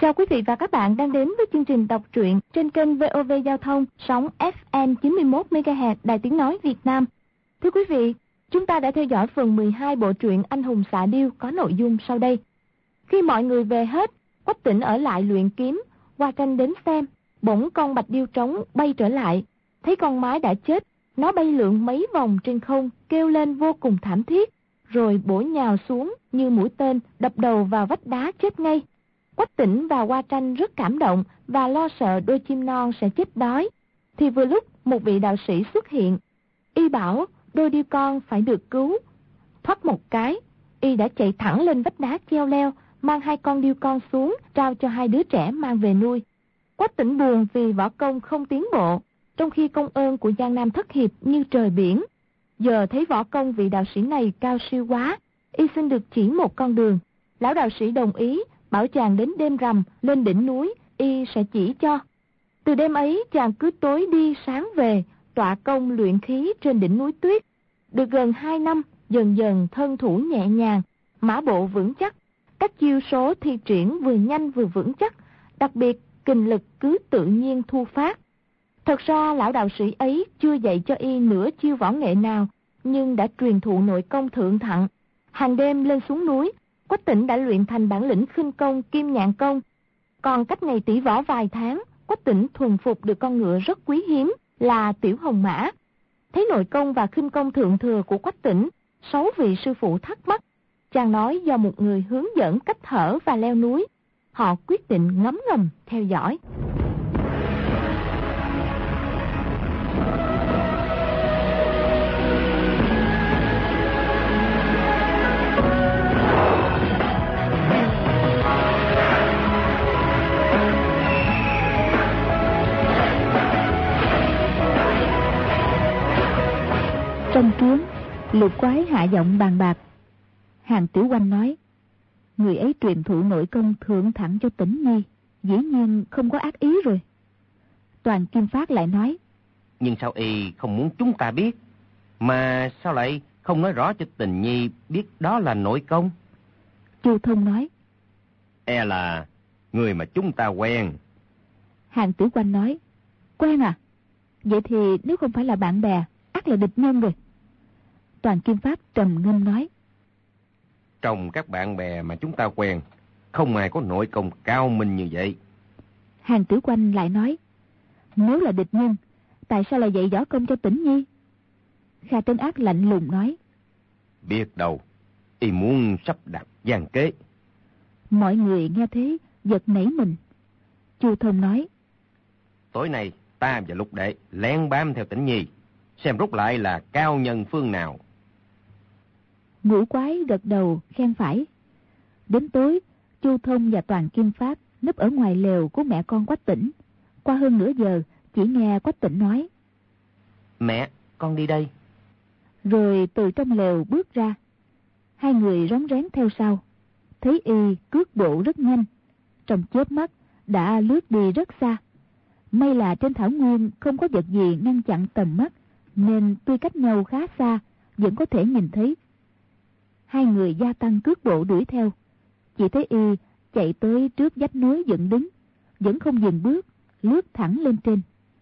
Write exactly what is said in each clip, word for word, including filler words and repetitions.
Chào quý vị và các bạn đang đến với chương trình đọc truyện trên kênh vê o vê Giao thông sóng ép em chín mươi mốt mê ga héc Đài Tiếng Nói Việt Nam. Thưa quý vị, chúng ta đã theo dõi phần mười hai bộ truyện Anh hùng xạ điêu có nội dung sau đây. Khi mọi người về hết, Quách Tĩnh ở lại luyện kiếm. Hoa Tranh đến xem, bỗng con bạch điêu trống bay trở lại, thấy con mái đã chết, nó bay lượn mấy vòng trên không, kêu lên vô cùng thảm thiết, rồi bổ nhào xuống như mũi tên, đập đầu vào vách đá chết ngay. Quách Tĩnh và Hoa Tranh rất cảm động và lo sợ đôi chim non sẽ chết đói. Thì vừa lúc một vị đạo sĩ xuất hiện, y bảo đôi điêu con phải được cứu. Thoát một cái, y đã chạy thẳng lên vách đá treo leo, mang hai con điêu con xuống, trao cho hai đứa trẻ mang về nuôi. Quách Tĩnh buồn vì võ công không tiến bộ, trong khi công ơn của Giang Nam thất hiệp như trời biển. Giờ thấy võ công vị đạo sĩ này cao siêu quá, y xin được chỉ một con đường. Lão đạo sĩ đồng ý, bảo chàng đến đêm rằm lên đỉnh núi, y sẽ chỉ cho. Từ đêm ấy chàng cứ tối đi sáng về, tọa công luyện khí trên đỉnh núi tuyết. Được gần hai năm, dần dần thân thủ nhẹ nhàng, mã bộ vững chắc. Các chiêu số thi triển vừa nhanh vừa vững chắc, đặc biệt kình lực cứ tự nhiên thu phát. Thật ra lão đạo sĩ ấy chưa dạy cho y nửa chiêu võ nghệ nào, nhưng đã truyền thụ nội công thượng thặng. Hàng đêm lên xuống núi, Quách Tĩnh đã luyện thành bản lĩnh khinh công kim nhạn công. Còn cách ngày tỷ võ vài tháng, Quách Tĩnh thuần phục được con ngựa rất quý hiếm là Tiểu Hồng Mã. Thấy nội công và khinh công thượng thừa của Quách Tĩnh, sáu vị sư phụ thắc mắc. Chàng nói do một người hướng dẫn cách thở và leo núi. Họ quyết định ngấm ngầm theo dõi. Trong trướng, Lục Quái hạ giọng bàn bạc. Hàng Tiểu Oanh nói, người ấy truyền thụ nội công thượng thẳng cho Tĩnh Nhi, dĩ nhiên không có ác ý rồi. Toàn Kim Phát lại nói, nhưng sao y không muốn chúng ta biết, mà sao lại không nói rõ cho Tình Nhi biết đó là nội công? Chu Thông nói, E là người mà chúng ta quen. Hàng Tiểu Oanh nói, quen à? Vậy thì nếu không phải là bạn bè, ắt là địch nhân rồi. Toàn Kim Phát trầm ngâm nói, trong các bạn bè mà chúng ta quen, không ai có nội công cao minh như vậy. Hàng Tiểu Oanh lại nói, nếu là địch nhân, tại sao lại dạy võ công cho Tĩnh Nhi? Kha Trấn Ác lạnh lùng nói, biết đâu y muốn sắp đặt gian kế. Mọi người nghe thế giật nảy mình. Chu Thông nói, tối nay ta và Lục Đệ lén bám theo Tĩnh Nhi, xem rút lại là cao nhân phương nào. Ngũ Quái gật đầu khen phải. Đến tối, Chu Thông và Toàn Kim Phát núp ở ngoài lều của mẹ con Quách Tĩnh. Qua hơn nửa giờ, chỉ nghe Quách Tĩnh nói, mẹ, con đi đây. Rồi từ trong lều bước ra. Hai người rón rén theo sau. Thấy y cước bộ rất nhanh, trong chớp mắt đã lướt đi rất xa. May là trên thảo nguyên không có vật gì ngăn chặn tầm mắt, nên tuy cách nhau khá xa, vẫn có thể nhìn thấy. Hai người gia tăng cước bộ đuổi theo. Chỉ thấy y chạy tới trước vách núi dựng đứng, vẫn không dừng bước, lướt thẳng lên trên.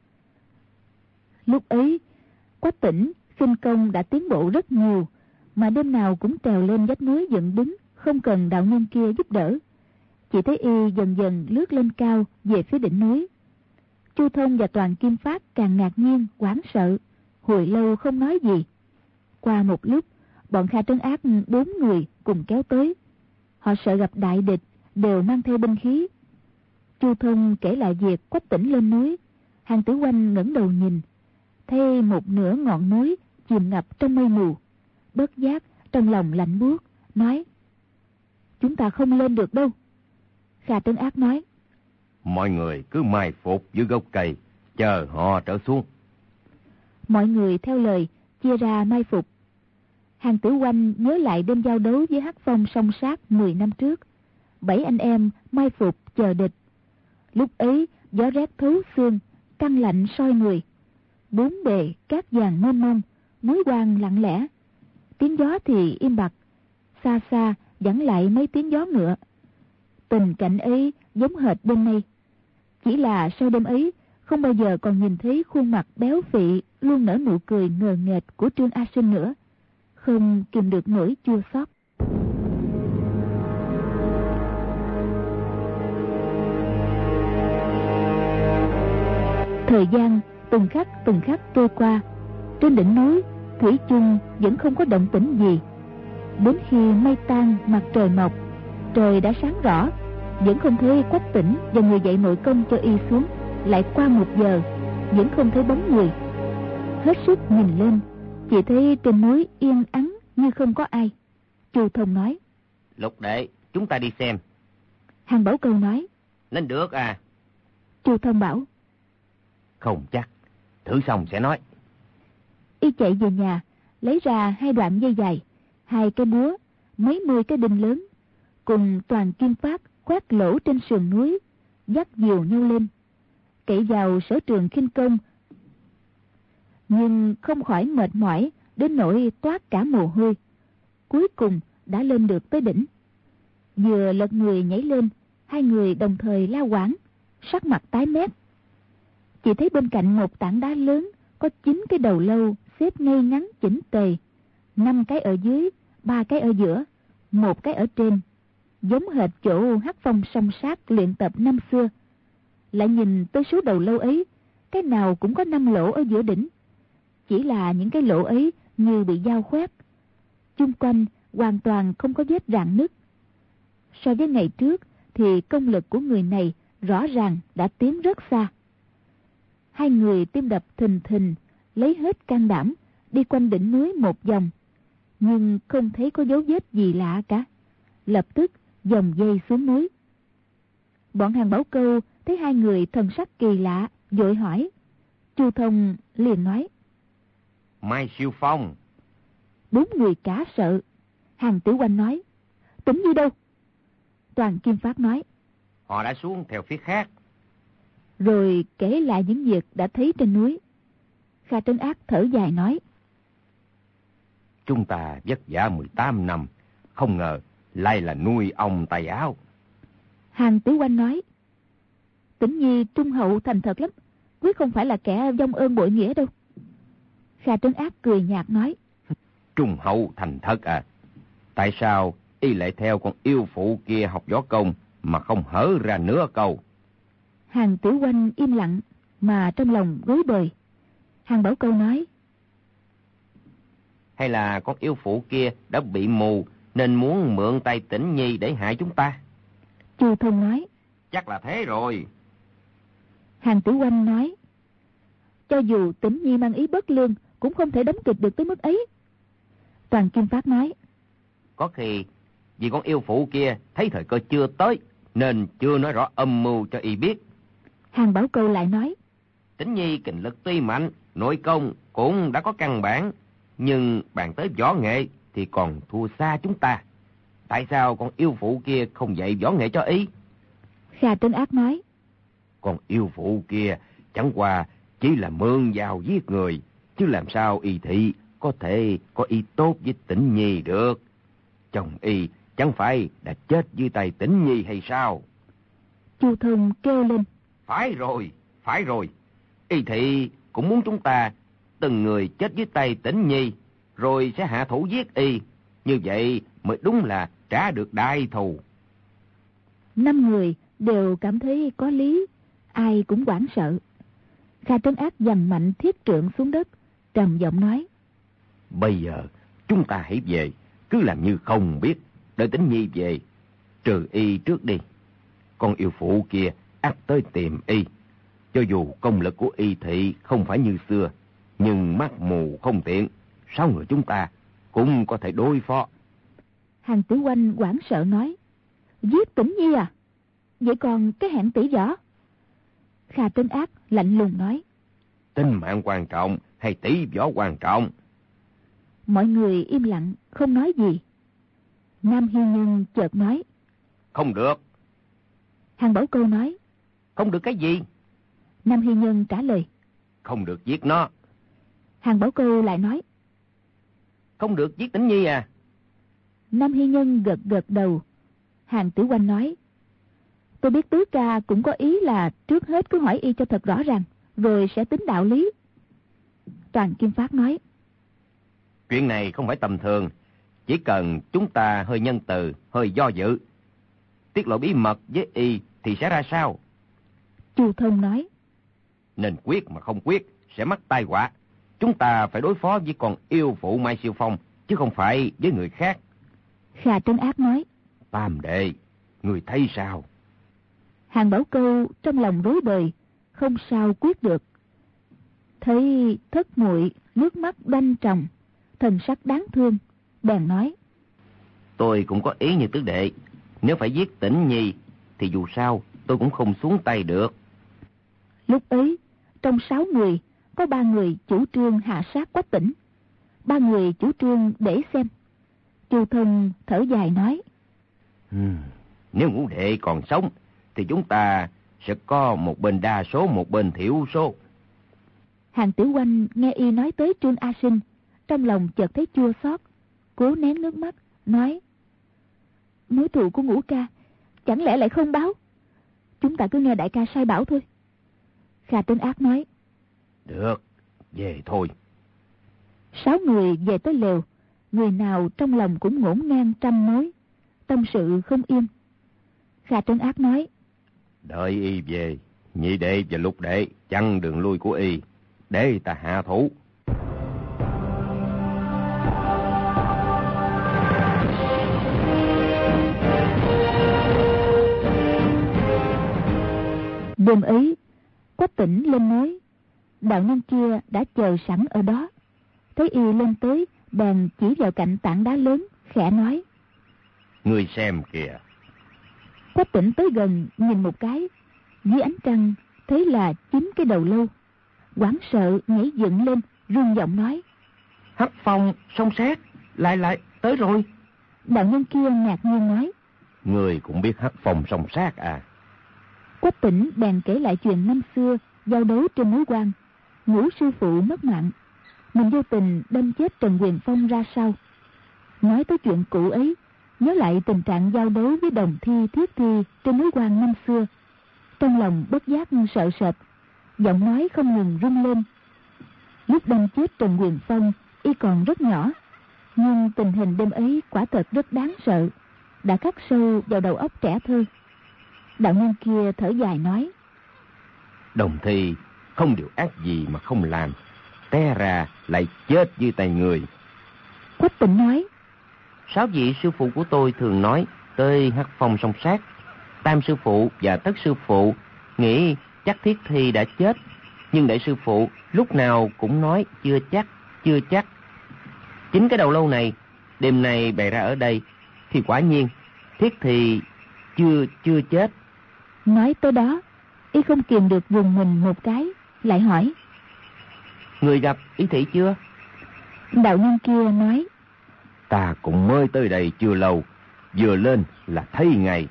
Lúc ấy, Quách Tĩnh khinh công đã tiến bộ rất nhiều, mà đêm nào cũng trèo lên vách núi dựng đứng, không cần đạo nhân kia giúp đỡ. Chỉ thấy y dần dần lướt lên cao về phía đỉnh núi. Chu Thông và Toàn Kim Phát càng ngạc nhiên, hoảng sợ, hồi lâu không nói gì. Qua một lúc, bọn Kha Trấn Ác bốn người cùng kéo tới. Họ sợ gặp đại địch, đều mang theo binh khí. Chu Thông kể lại việc Quách Tĩnh lên núi. Hàng Tử Oanh ngẩng đầu nhìn, thấy một nửa ngọn núi chìm ngập trong mây mù. Bất giác trong lòng lạnh buốt, nói, chúng ta không lên được đâu. Kha Trấn Ác nói, mọi người cứ mai phục dưới gốc cây, chờ họ trở xuống. Mọi người theo lời chia ra mai phục. Hàng Tử Oanh nhớ lại đêm giao đấu với Hắc Phong song sát mười năm trước. Bảy anh em mai phục chờ địch. Lúc ấy gió rét thấu xương, căng lạnh soi người. Bốn bề cát vàng mênh mông, núi hoang lặng lẽ. Tiếng gió thì im bặt, xa xa vẳng lại mấy tiếng gió ngựa. Tình cảnh ấy giống hệt đêm nay. Chỉ là sau đêm ấy không bao giờ còn nhìn thấy khuôn mặt béo phị luôn nở nụ cười ngờ nghệch của Trương A Sinh nữa. Không kìm được nỗi chua xót. Thời gian từng khắc từng khắc trôi qua. Trên đỉnh núi thủy chung vẫn không có động tĩnh gì. Đến khi mây tan mặt trời mọc, trời đã sáng rõ, vẫn không thấy Quách Tĩnh và người dạy nội công cho y xuống. Lại qua một giờ vẫn không thấy bóng người. Hết sức nhìn lên, chỉ thấy trên núi yên ắng như không có ai. Chu Thông nói: Lục đệ, chúng ta đi xem. Hàng Bảo Câu nói: Lên được à? Chu Thông bảo: Không chắc, thử xong sẽ nói. Y chạy về nhà, lấy ra hai đoạn dây dài, hai cái búa, mấy mươi cái đinh lớn, cùng toàn kim phát khoét lỗ trên sườn núi, dắt dìu nhau lên, cậy vào sở trường khinh công, nhưng không khỏi mệt mỏi đến nỗi toát cả mồ hôi. Cuối cùng đã lên được tới đỉnh. Vừa lật người nhảy lên, hai người đồng thời la quảng, sắc mặt tái mét. Chỉ thấy bên cạnh một tảng đá lớn có chín cái đầu lâu xếp ngay ngắn chỉnh tề, năm cái ở dưới, ba cái ở giữa, một cái ở trên, giống hệt chỗ Hắc Phong song sát luyện tập năm xưa. Lại nhìn tới số đầu lâu ấy, cái nào cũng có năm lỗ ở giữa đỉnh. Chỉ là những cái lỗ ấy như bị dao khoét, chung quanh hoàn toàn không có vết rạn nứt. So với ngày trước thì công lực của người này rõ ràng đã tiến rất xa. Hai người tim đập thình thình, lấy hết can đảm đi quanh đỉnh núi một vòng, nhưng không thấy có dấu vết gì lạ cả. Lập tức dòng dây xuống núi. Bọn Hàng Bảo Câu thấy hai người thần sắc kỳ lạ, vội hỏi. Chu Thông liền nói: Mai Siêu Phong. Bốn người cả sợ. Hàng Tiểu Oanh nói: Tĩnh Nhi đâu? Toàn Kim Phát nói: Họ đã xuống theo phía khác. Rồi kể lại những việc đã thấy trên núi. Kha Trấn Ác thở dài nói: Chúng ta vất vả mười tám năm, không ngờ lại là nuôi ong tay áo. Hàng Tiểu Oanh nói: Tĩnh Nhi trung hậu thành thật lắm, quyết không phải là kẻ vong ơn bội nghĩa đâu. Kha Trấn Ác cười nhạt nói: Trung hậu thành thật à? Tại sao y lại theo con yêu phụ kia học võ công mà không hở ra nửa câu? Hàng Tiểu Oanh im lặng mà trong lòng rối bời. Hàng Bảo Câu nói: Hay là con yêu phụ kia đã bị mù nên muốn mượn tay Tĩnh Nhi để hại chúng ta? Chu Thông nói: Chắc là thế rồi. Hàng Tiểu Oanh nói: Cho dù Tĩnh Nhi mang ý bất lương cũng không thể đóng kịch được tới mức ấy. Toàn Kim Phát nói: Có khi vì con yêu phụ kia thấy thời cơ chưa tới nên chưa nói rõ âm mưu cho y biết. Hàng Bảo Câu lại nói: Tĩnh Nhi kình lực tuy mạnh, nội công cũng đã có căn bản, nhưng bàn tới võ nghệ thì còn thua xa chúng ta. Tại sao con yêu phụ kia không dạy võ nghệ cho y? Kha Trấn Ác nói: Con yêu phụ kia chẳng qua chỉ là mượn vào giết người, chứ làm sao y thị có thể có ý tốt với Tĩnh Nhi được. Chồng y chẳng phải đã chết dưới tay Tĩnh Nhi hay sao? Chu Thông kêu lên: Phải rồi, phải rồi. Y thị cũng muốn chúng ta từng người chết dưới tay Tĩnh Nhi, rồi sẽ hạ thủ giết y. Như vậy mới đúng là trả được đại thù. Năm người đều cảm thấy có lý, ai cũng hoảng sợ. Kha Trấn Ác giằng mạnh thiết trượng xuống đất, trầm giọng nói: Bây giờ chúng ta hãy về, cứ làm như không biết, đợi Tĩnh Nhi về, trừ y trước đi. Con yêu phụ kia ắt tới tìm y. Cho dù công lực của y thị không phải như xưa, nhưng mắt mù không tiện, sáu người chúng ta cũng có thể đối phó. Hàng Tử Oanh hoảng sợ nói: Giết Tĩnh Nhi à? Vậy còn cái hẹn tỷ võ? Kha Trấn Ác lạnh lùng nói: Tính mạng quan trọng hay tỷ võ quan trọng? Mọi người im lặng không nói gì. Nam Hiên Nhân chợt nói: Không được. Hàng Bảo Câu nói: Không được cái gì? Nam Hiên Nhân trả lời: Không được giết nó. Hàng Bảo Câu lại nói: Không được giết Tĩnh Nhi à? Nam Hiên Nhân gật gật đầu. Hàng Tử Oanh nói: Tôi biết tứ ca cũng có ý là trước hết cứ hỏi y cho thật rõ ràng, rồi sẽ tính đạo lý. Toàn Kim Phát nói: Chuyện này không phải tầm thường, chỉ cần chúng ta hơi nhân từ, hơi do dự, tiết lộ bí mật với y thì sẽ ra sao? Chu Thông nói: Nên quyết mà không quyết sẽ mắc tai họa. Chúng ta phải đối phó với con yêu phụ Mai Siêu Phong, chứ không phải với người khác. Khà Trấn Ác nói: Tam đệ, người thấy sao? Hàng Bảo Câu trong lòng rối bời, không sao quyết được. Thấy Thất muội nước mắt đoanh tròng, thần sắc đáng thương, bèn nói: Tôi cũng có ý như tứ đệ. Nếu phải giết Tĩnh Nhi thì dù sao tôi cũng không xuống tay được. Lúc ấy, trong sáu người có ba người chủ trương hạ sát Quách Tĩnh, ba người chủ trương để xem. Chu Thông thở dài nói: hmm, Nếu ngũ đệ còn sống thì chúng ta sẽ có một bên đa số, một bên thiểu số. Hàng Tiểu Oanh nghe y nói tới Trương A Sinh, trong lòng chợt thấy chua xót, cố nén nước mắt, nói: Mối thù của Ngũ ca chẳng lẽ lại không báo? Chúng ta cứ nghe đại ca sai bảo thôi. Khà Trấn Ác nói: Được, về thôi. Sáu người về tới lều, người nào trong lòng cũng ngổn ngang trăm mối, tâm sự không yên. Khà Trấn Ác nói: Đợi y về, nhị đệ và lục đệ chặn đường lui của y, để ta hạ thủ. Đêm ấy, Quách Tĩnh lên núi, đạo nhân kia đã chờ sẵn ở đó. Thấy y lên tới, bèn chỉ vào cạnh tảng đá lớn, khẽ nói: Ngươi xem kìa. Quách Tĩnh tới gần nhìn một cái, dưới ánh trăng thấy là chín cái đầu lâu. Hoảng sợ nhảy dựng lên, run giọng nói: Hắc phong song sát, lại lại tới rồi. Đạo nhân kia ngạc nhiên nói: Ngươi cũng biết hắc phong song sát à? Quách Tĩnh bèn kể lại chuyện năm xưa giao đấu trên núi Quan, Ngũ sư phụ mất mạng, mình vô tình đâm chết Trần Quyền Phong ra sao. Nói tới chuyện cũ ấy, nhớ lại tình trạng giao đấu với Đồng Thi, Thiết Thi trên núi Quan năm xưa, trong lòng bất giác sợ sệt, giọng nói không ngừng rung lên. Lúc đâm chết Trần Quyền Phong, y còn rất nhỏ, nhưng tình hình đêm ấy quả thật rất đáng sợ, đã khắc sâu vào đầu óc trẻ thơ. Đạo nhân kia thở dài nói: Đồng Thi không điều ác gì mà không làm, té ra lại chết dưới tay người. Quách Tĩnh nói: Sáu vị sư phụ của tôi thường nói tới hắc phong song sát. Tam sư phụ và Thất sư phụ nghĩ chắc Thiết Thi đã chết, nhưng đại sư phụ lúc nào cũng nói chưa chắc, chưa chắc. Chính cái đầu lâu này đêm nay bày ra ở đây thì quả nhiên Thiết Thi chưa chưa chết. Nói tới đó, y không kiềm được vùng mình một cái, lại hỏi: Người gặp Y Thị chưa? Đạo nhân kia nói: Ta cũng mới tới đây chưa lâu, vừa lên là thấy ngay.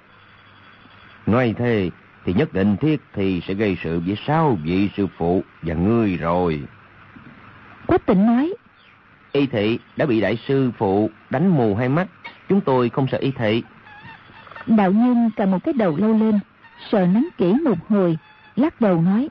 Nói thế thì nhất định Thiết Thi sẽ gây sự với sáu vị sư phụ và ngươi rồi. Quách Tĩnh nói: Y Thị đã bị đại sư phụ đánh mù hai mắt, chúng tôi không sợ Y Thị. Đạo nhân cầm một cái đầu lâu lên, sờ nắn kỹ một hồi, lắc đầu nói: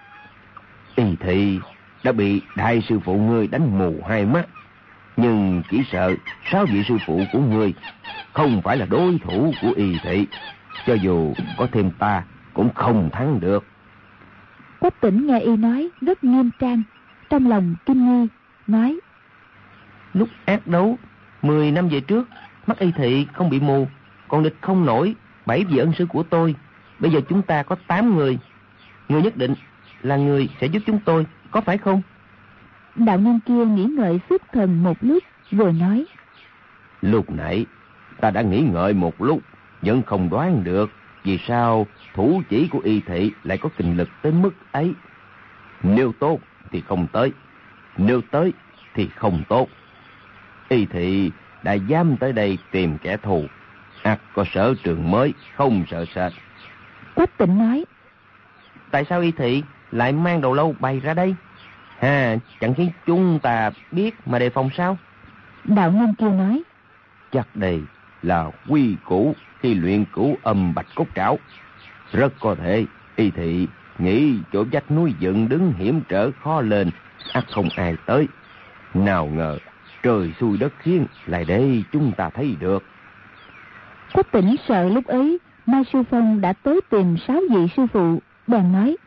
Y Thị đã bị đại sư phụ ngươi đánh mù hai mắt, nhưng chỉ sợ sáu vị sư phụ của ngươi không phải là đối thủ của Y Thị, cho dù có thêm ta cũng không thắng được. Quách Tĩnh nghe y nói rất nghiêm trang, trong lòng kinh nghi, nói: Lúc ác đấu mười năm về trước, mắt Y Thị không bị mù, còn địch không nổi bảy vị ân sư của tôi. Bây giờ chúng ta có tám người, người nhất định là người sẽ giúp chúng tôi, có phải không? Đạo nhân kia nghĩ ngợi xuất thần một lúc rồi nói: Lúc nãy ta đã nghĩ ngợi một lúc, vẫn không đoán được vì sao thủ chỉ của Y Thị lại có kình lực tới mức ấy. Nếu tốt thì không tới, nếu tới thì không tốt. Y Thị đã dám tới đây tìm kẻ thù, ắt có sở trường mới, không sợ sệt. Quách Tĩnh nói: Tại sao Y Thị lại mang đầu lâu bày ra đây? Ha, chẳng khiến chúng ta biết mà đề phòng sao? Đạo nhân kia nói: Chắc đây là quy củ khi luyện cửu âm bạch cốt trảo. Rất có thể Y Thị nghĩ chỗ vách núi dựng đứng hiểm trở khó lên, ắt không ai tới. Nào ngờ trời xui đất khiến lại để chúng ta thấy được. Quách Tỉnh sợ lúc ấy Mai Sư Phong đã tới tìm sáu vị sư phụ, bèn nói: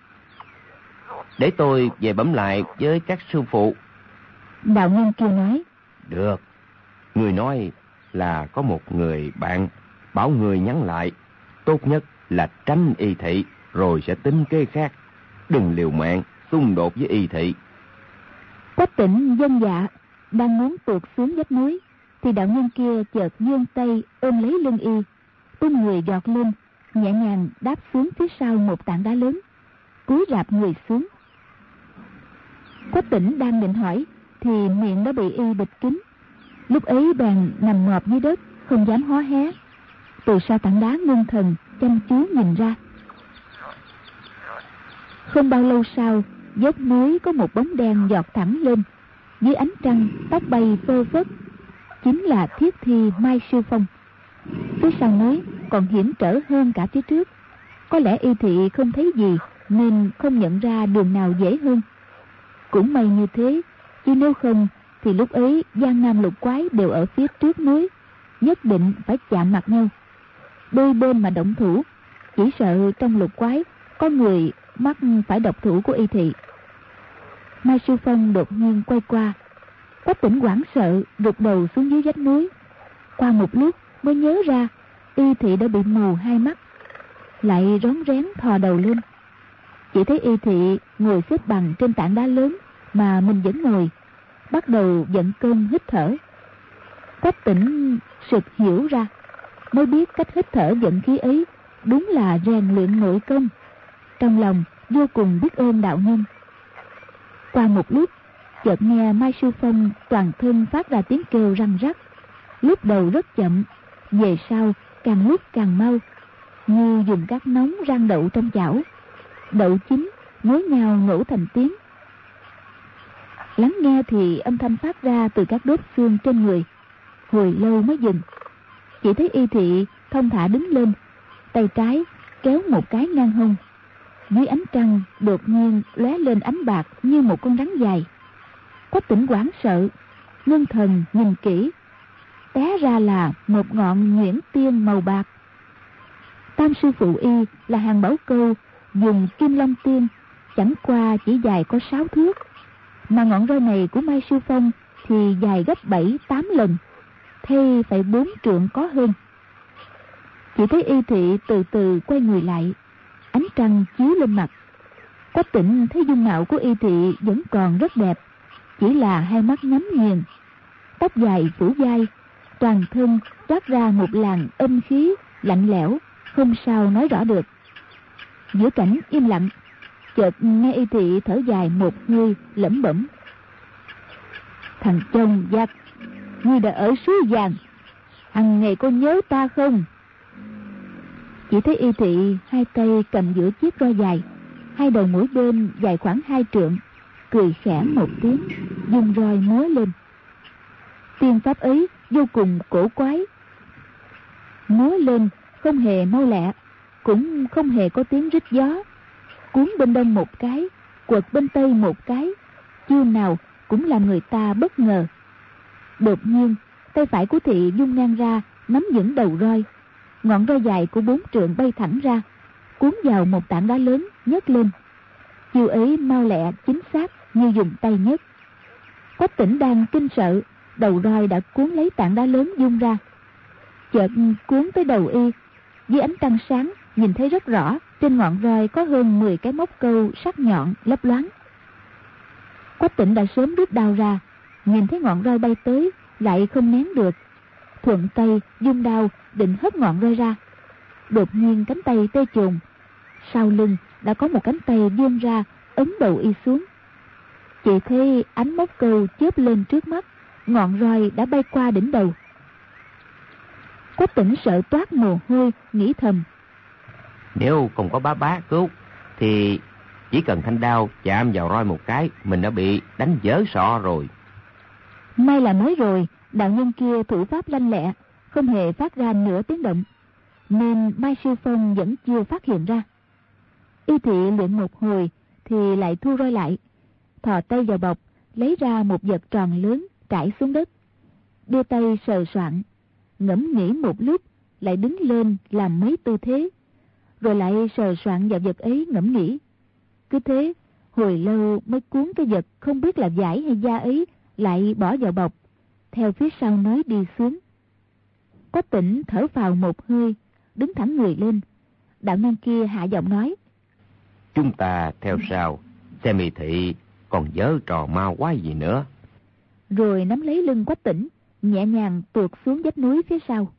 Để tôi về bẩm lại với các sư phụ. Đạo nhân kia nói: Được. Người nói là có một người bạn bảo người nhắn lại, tốt nhất là tránh Y Thị, rồi sẽ tính kế khác. Đừng liều mạng xung đột với Y Thị. Quách Tỉnh vâng dạ, đang muốn tuột xuống vách núi thì đạo nhân kia chợt vươn tay ôm lấy lưng y, tung người giọt lên, nhẹ nhàng đáp xuống phía sau một tảng đá lớn, cúi rạp người xuống. Quách Tỉnh đang định hỏi thì miệng đã bị y bịt kín. Lúc ấy bèn nằm ngọp dưới đất, không dám hó hé. Từ sau tảng đá ngưng thần chăm chú nhìn ra. Không bao lâu sau, dốc núi có một bóng đen giọt thẳng lên, dưới ánh trăng tóc bay phơ phất, chính là thiết thi Mai Sư Phong. Phía sau núi còn hiểm trở hơn cả phía trước. Có lẽ Y Thị không thấy gì nên không nhận ra đường nào dễ hơn. Cũng may như thế, chứ nếu không thì lúc ấy Giang Nam lục quái đều ở phía trước núi, nhất định phải chạm mặt nhau. Đôi bên mà động thủ, chỉ sợ trong lục quái có người mắc phải độc thủ của Y Thị. Mai Sư Phong đột nhiên quay qua. Quách Tỉnh hoảng sợ rụt đầu xuống dưới vách núi. Qua một lúc mới nhớ ra Y Thị đã bị mù hai mắt, lại rón rén thò đầu lên. Chỉ thấy Y Thị ngồi xếp bằng trên tảng đá lớn mà mình vẫn ngồi, bắt đầu vận công hít thở. Quách Tỉnh sực hiểu ra, mới biết cách hít thở vận khí ấy đúng là rèn luyện nội công. Trong lòng vô cùng biết ơn đạo nhân. Qua một lúc, chợt nghe Mai Sư Phong toàn thân phát ra tiếng kêu răng rắc. Lúc đầu rất chậm, về sau càng lúc càng mau, như dùng cát nóng rang đậu trong chảo. Đậu chín nối nhau nổ thành tiếng. Lắng nghe thì âm thanh phát ra từ các đốt xương trên người, hồi lâu mới dừng. Chỉ thấy Y Thị thong thả đứng lên, tay trái kéo một cái ngang hông. Dưới ánh trăng đột nhiên lóe lên ánh bạc như một con rắn dài. Quách Tỉnh hoảng sợ, ngưng thần nhìn kỹ, té ra là một ngọn nhuyễn tiên màu bạc. Tam sư phụ y là Hàng Bảo Câu dùng Kim Long Tiên, chẳng qua chỉ dài có sáu thước, mà ngọn roi này của Mai Sư Phong thì dài gấp bảy tám lần, thay phải bốn trượng có hơn. Chỉ thấy Y Thị từ từ quay người lại, ánh trăng chiếu lên mặt. Quách Tỉnh thấy dung mạo của Y Thị vẫn còn rất đẹp, chỉ là hai mắt nhắm nghiền, tóc dài phủ vai, toàn thân toát ra một làn âm khí lạnh lẽo, không sao nói rõ được. Giữa cảnh im lặng, chợt nghe Y Thị thở dài một hơi, lẩm bẩm: Thằng chồng giặc, ngươi đã ở suối vàng, hằng ngày có nhớ ta không? Chỉ thấy Y Thị hai tay cầm giữa chiếc roi dài, hai đầu mỗi bên dài khoảng hai trượng, cười khẽ một tiếng, dùng roi múa lên. Tiên pháp ấy vô cùng cổ quái, múa lên không hề mau lẹ, cũng không hề có tiếng rít gió, cuốn bên đông một cái, quật bên tây một cái, chiêu nào cũng làm người ta bất ngờ. Đột nhiên tay phải của Thị dung ngang ra, nắm vững đầu roi, ngọn roi dài của bốn trượng bay thẳng ra, cuốn vào một tảng đá lớn, nhấc lên. Chiêu ấy mau lẹ chính xác như dùng tay nhấc. Quách Tỉnh đang kinh sợ, đầu roi đã cuốn lấy tảng đá lớn dung ra, chợt cuốn tới đầu y. Dưới ánh trăng sáng nhìn thấy rất rõ, trên ngọn roi có hơn mười cái móc câu sắc nhọn lấp loáng. Quách Tỉnh đã sớm rút đao ra, nhìn thấy ngọn roi bay tới lại không nén được, thuận tay dung đao định hất ngọn roi ra. Đột nhiên cánh tay tê chồn, sau lưng đã có một cánh tay vươn ra ấn đầu y xuống. Chỉ thấy ánh móc câu chớp lên trước mắt, ngọn roi đã bay qua đỉnh đầu. Quách Tỉnh sợ toát mồ hôi, nghĩ thầm: Nếu không có bá bá cứu thì chỉ cần thanh đao chạm vào roi một cái, mình đã bị đánh vỡ sọ rồi. May là nói rồi, đạo nhân kia thủ pháp lanh lẹ, không hề phát ra nửa tiếng động. nên Mai Sư Phong vẫn chưa phát hiện ra. Y Thị luyện một hồi thì lại thu roi lại, thò tay vào bọc, lấy ra một vật tròn lớn trải xuống đất, đưa tay sờ soạn, ngẫm nghĩ một lúc, lại đứng lên làm mấy tư thế, rồi lại sờ soạn vào vật ấy ngẫm nghĩ. Cứ thế, hồi lâu mới cuốn cái vật không biết là vải hay da ấy lại bỏ vào bọc, theo phía sau núi đi xuống. Quách Tĩnh thở phào một hơi, đứng thẳng người lên. Đạo nhân kia hạ giọng nói: Chúng ta theo sau, xem Y Thị còn giở trò ma quái gì nữa. Rồi nắm lấy lưng Quách Tĩnh, nhẹ nhàng tuột xuống vách núi phía sau.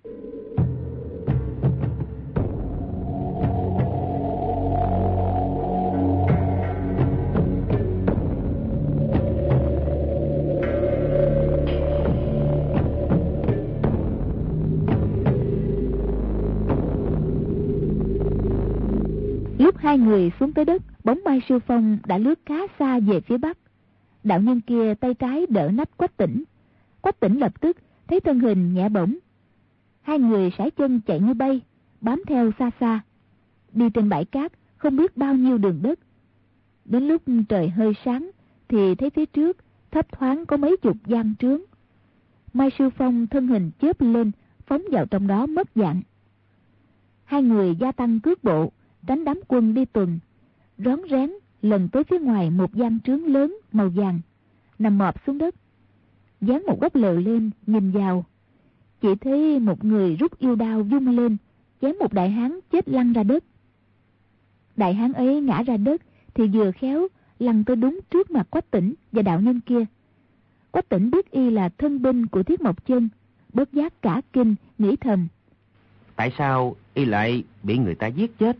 Lúc hai người xuống tới đất, bóng Mai Sư Phong đã lướt khá xa về phía bắc. Đạo nhân kia tay trái đỡ nách Quách Tĩnh. Quách Tĩnh lập tức thấy thân hình nhẹ bổng. Hai người sải chân chạy như bay, bám theo xa xa. Đi trên bãi cát không biết bao nhiêu đường đất. Đến lúc trời hơi sáng thì thấy phía trước thấp thoáng có mấy chục gian trướng. Mai Sư Phong thân hình chớp lên, phóng vào trong đó mất dạng. Hai người gia tăng cước bộ, tránh đám quân đi tuần, rón rén lần tới phía ngoài một gian trướng lớn màu vàng, nằm mọp xuống đất. Dán một góc lều lên, nhìn vào, chỉ thấy một người rút yêu đao vung lên, chém một đại hán chết lăn ra đất. Đại hán ấy ngã ra đất thì vừa khéo lăn tới đúng trước mặt Quách Tĩnh và đạo nhân kia. Quách Tĩnh biết y là thân binh của Thiết Mộc Chân, bất giác cả kinh, nghĩ thầm: Tại sao y lại bị người ta giết chết?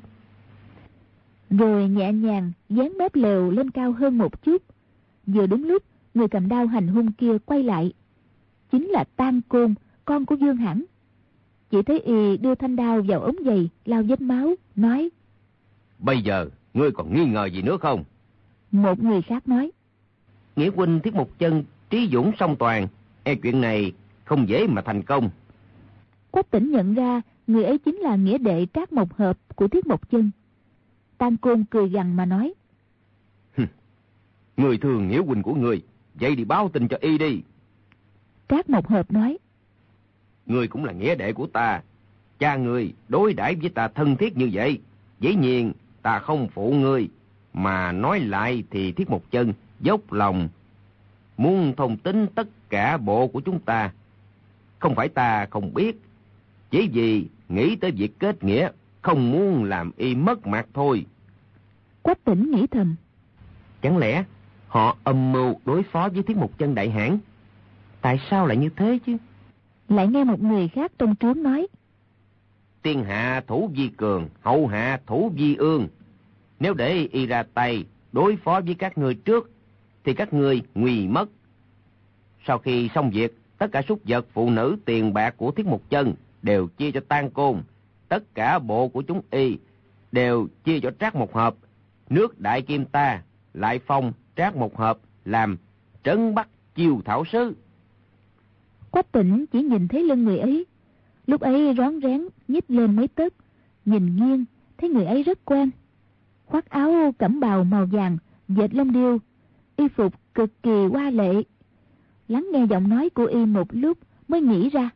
Rồi nhẹ nhàng dán mép lều lên cao hơn một chút. Vừa đúng lúc người cầm đao hành hung kia quay lại, chính là Tang Côn, con của Dương Hãn. Chỉ thấy y đưa thanh đao vào ống giày lau vết máu, nói: Bây giờ ngươi còn nghi ngờ gì nữa không? Một người khác nói: Nghĩa huynh Thiết Mộc Chân trí dũng song toàn, e chuyện này không dễ mà thành công. Quách Tĩnh nhận ra người ấy chính là nghĩa đệ Trác Mộc Hợp của Thiết Mộc Chân. Tang Côn cười gằn mà nói: Người thường nghĩa huynh của người, vậy đi báo tin cho y đi. Trác Mộc Hợp nói: Người cũng là nghĩa đệ của ta, cha người đối đãi với ta thân thiết như vậy, dĩ nhiên ta không phụ ngươi. Mà nói lại thì Thiết Mộc Chân dốc lòng muốn thông tính tất cả bộ của chúng ta. Không phải ta không biết, chỉ vì nghĩ tới việc kết nghĩa, không muốn làm y mất mặt thôi. Quách Tĩnh nghĩ thầm: Chẳng lẽ họ âm mưu đối phó với Thiết Mộc Chân đại hãn? Tại sao lại như thế chứ? Lại nghe một người khác trong trướng nói: Tiên hạ thủ vi cường, hậu hạ thủ vi ương. Nếu để y ra tay đối phó với các ngươi trước, thì các ngươi nguy mất. Sau khi xong việc, tất cả súc vật, phụ nữ, tiền bạc của Thiết Mộc Chân đều chia cho Tang Côn. Tất cả bộ của chúng y đều chia cho Trác Mộc Hợp. Nước Đại Kim ta lại phong Trác Mộc Hợp làm trấn Bắc chiêu thảo sứ. Quách Tĩnh chỉ nhìn thấy lưng người ấy, lúc ấy rón rén nhích lên mấy tấc, nhìn nghiêng thấy người ấy rất quen. Khoác áo cẩm bào màu vàng dệt lông điêu, y phục cực kỳ hoa lệ. Lắng nghe giọng nói của y một lúc mới nghĩ ra: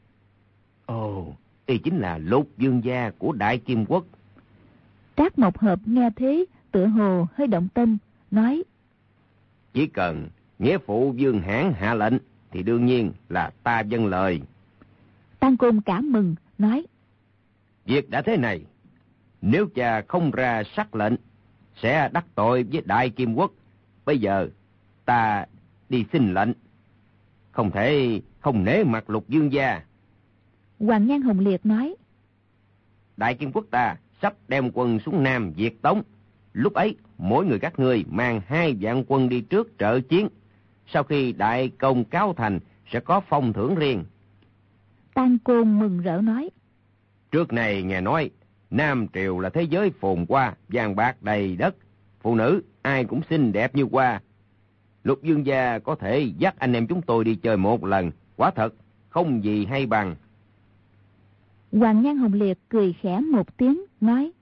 Ồ, y chính là Lục Vương gia của Đại Kim Quốc. Trác Mộc Hợp nghe thế tựa hồ hơi động tâm, nói: Chỉ cần nghĩa phụ Vương Hãn hạ lệnh thì đương nhiên là ta vâng lời. Tang Côn cảm mừng, nói: Việc đã thế này, nếu cha không ra sắc lệnh sẽ đắc tội với Đại Kim Quốc. Bây giờ ta đi xin lệnh, không thể không nể mặt Lục Vương gia. Hoàng Nhan Hồng Liệt nói: Đại Kim Quốc ta sắp đem quân xuống Nam diệt Tống. Lúc ấy mỗi người các ngươi mang hai vạn quân đi trước trợ chiến. Sau khi đại công cáo thành sẽ có phong thưởng riêng. Tang Côn mừng rỡ nói: Trước này nghe nói Nam Triều là thế giới phồn hoa, vàng bạc đầy đất, phụ nữ ai cũng xinh đẹp như hoa. Lục Vương gia có thể dắt anh em chúng tôi đi chơi một lần, quả thật không gì hay bằng. Hoàng Nhan Hồng Liệt cười khẽ một tiếng, nói: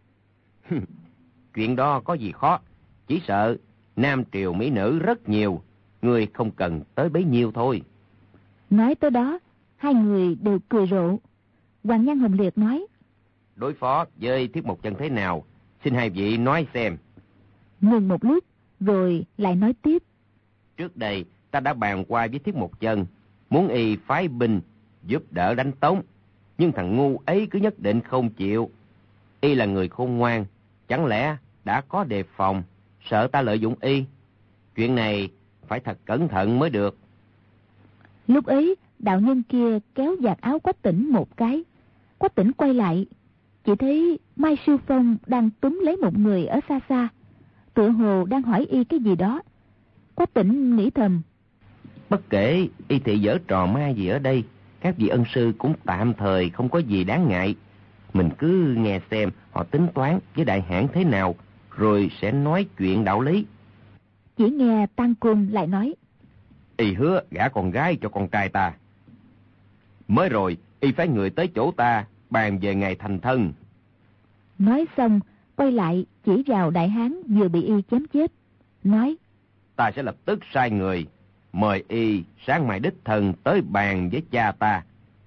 Chuyện đó có gì khó, chỉ sợ Nam triều mỹ nữ rất nhiều, người không cần tới bấy nhiêu thôi. Nói tới đó, hai người đều cười rộ. Hoàng Nhan Hồng Liệt nói: Đối phó với Thiết Mộc Chân thế nào, xin hai vị nói xem. Ngừng một lúc, rồi lại nói tiếp: Trước đây ta đã bàn qua với Thiết Mộc Chân, muốn y phái binh giúp đỡ đánh Tống, nhưng thằng ngu ấy cứ nhất định không chịu. Y là người khôn ngoan, chẳng lẽ đã có đề phòng, sợ ta lợi dụng y. Chuyện này phải thật cẩn thận mới được. Lúc ấy, đạo nhân kia kéo vạt áo Quách Tĩnh một cái. Quách Tĩnh quay lại, chỉ thấy Mai Sư Phong đang túm lấy một người ở xa xa, tựa hồ đang hỏi y cái gì đó. Quách Tĩnh nghĩ thầm: Bất kể y thị giở trò ma gì ở đây, các vị ân sư cũng tạm thời không có gì đáng ngại. Mình cứ nghe xem họ tính toán với đại hãn thế nào, rồi sẽ nói chuyện đạo lý. Chỉ nghe Tăng Côn lại nói: Y hứa gả con gái cho con trai ta. Mới rồi y phái người tới chỗ ta bàn về ngày thành thân. Nói xong quay lại chỉ vào đại hán vừa bị y chém chết, nói: Ta sẽ lập tức sai người mời y sáng mai đích thân tới bàn với cha ta.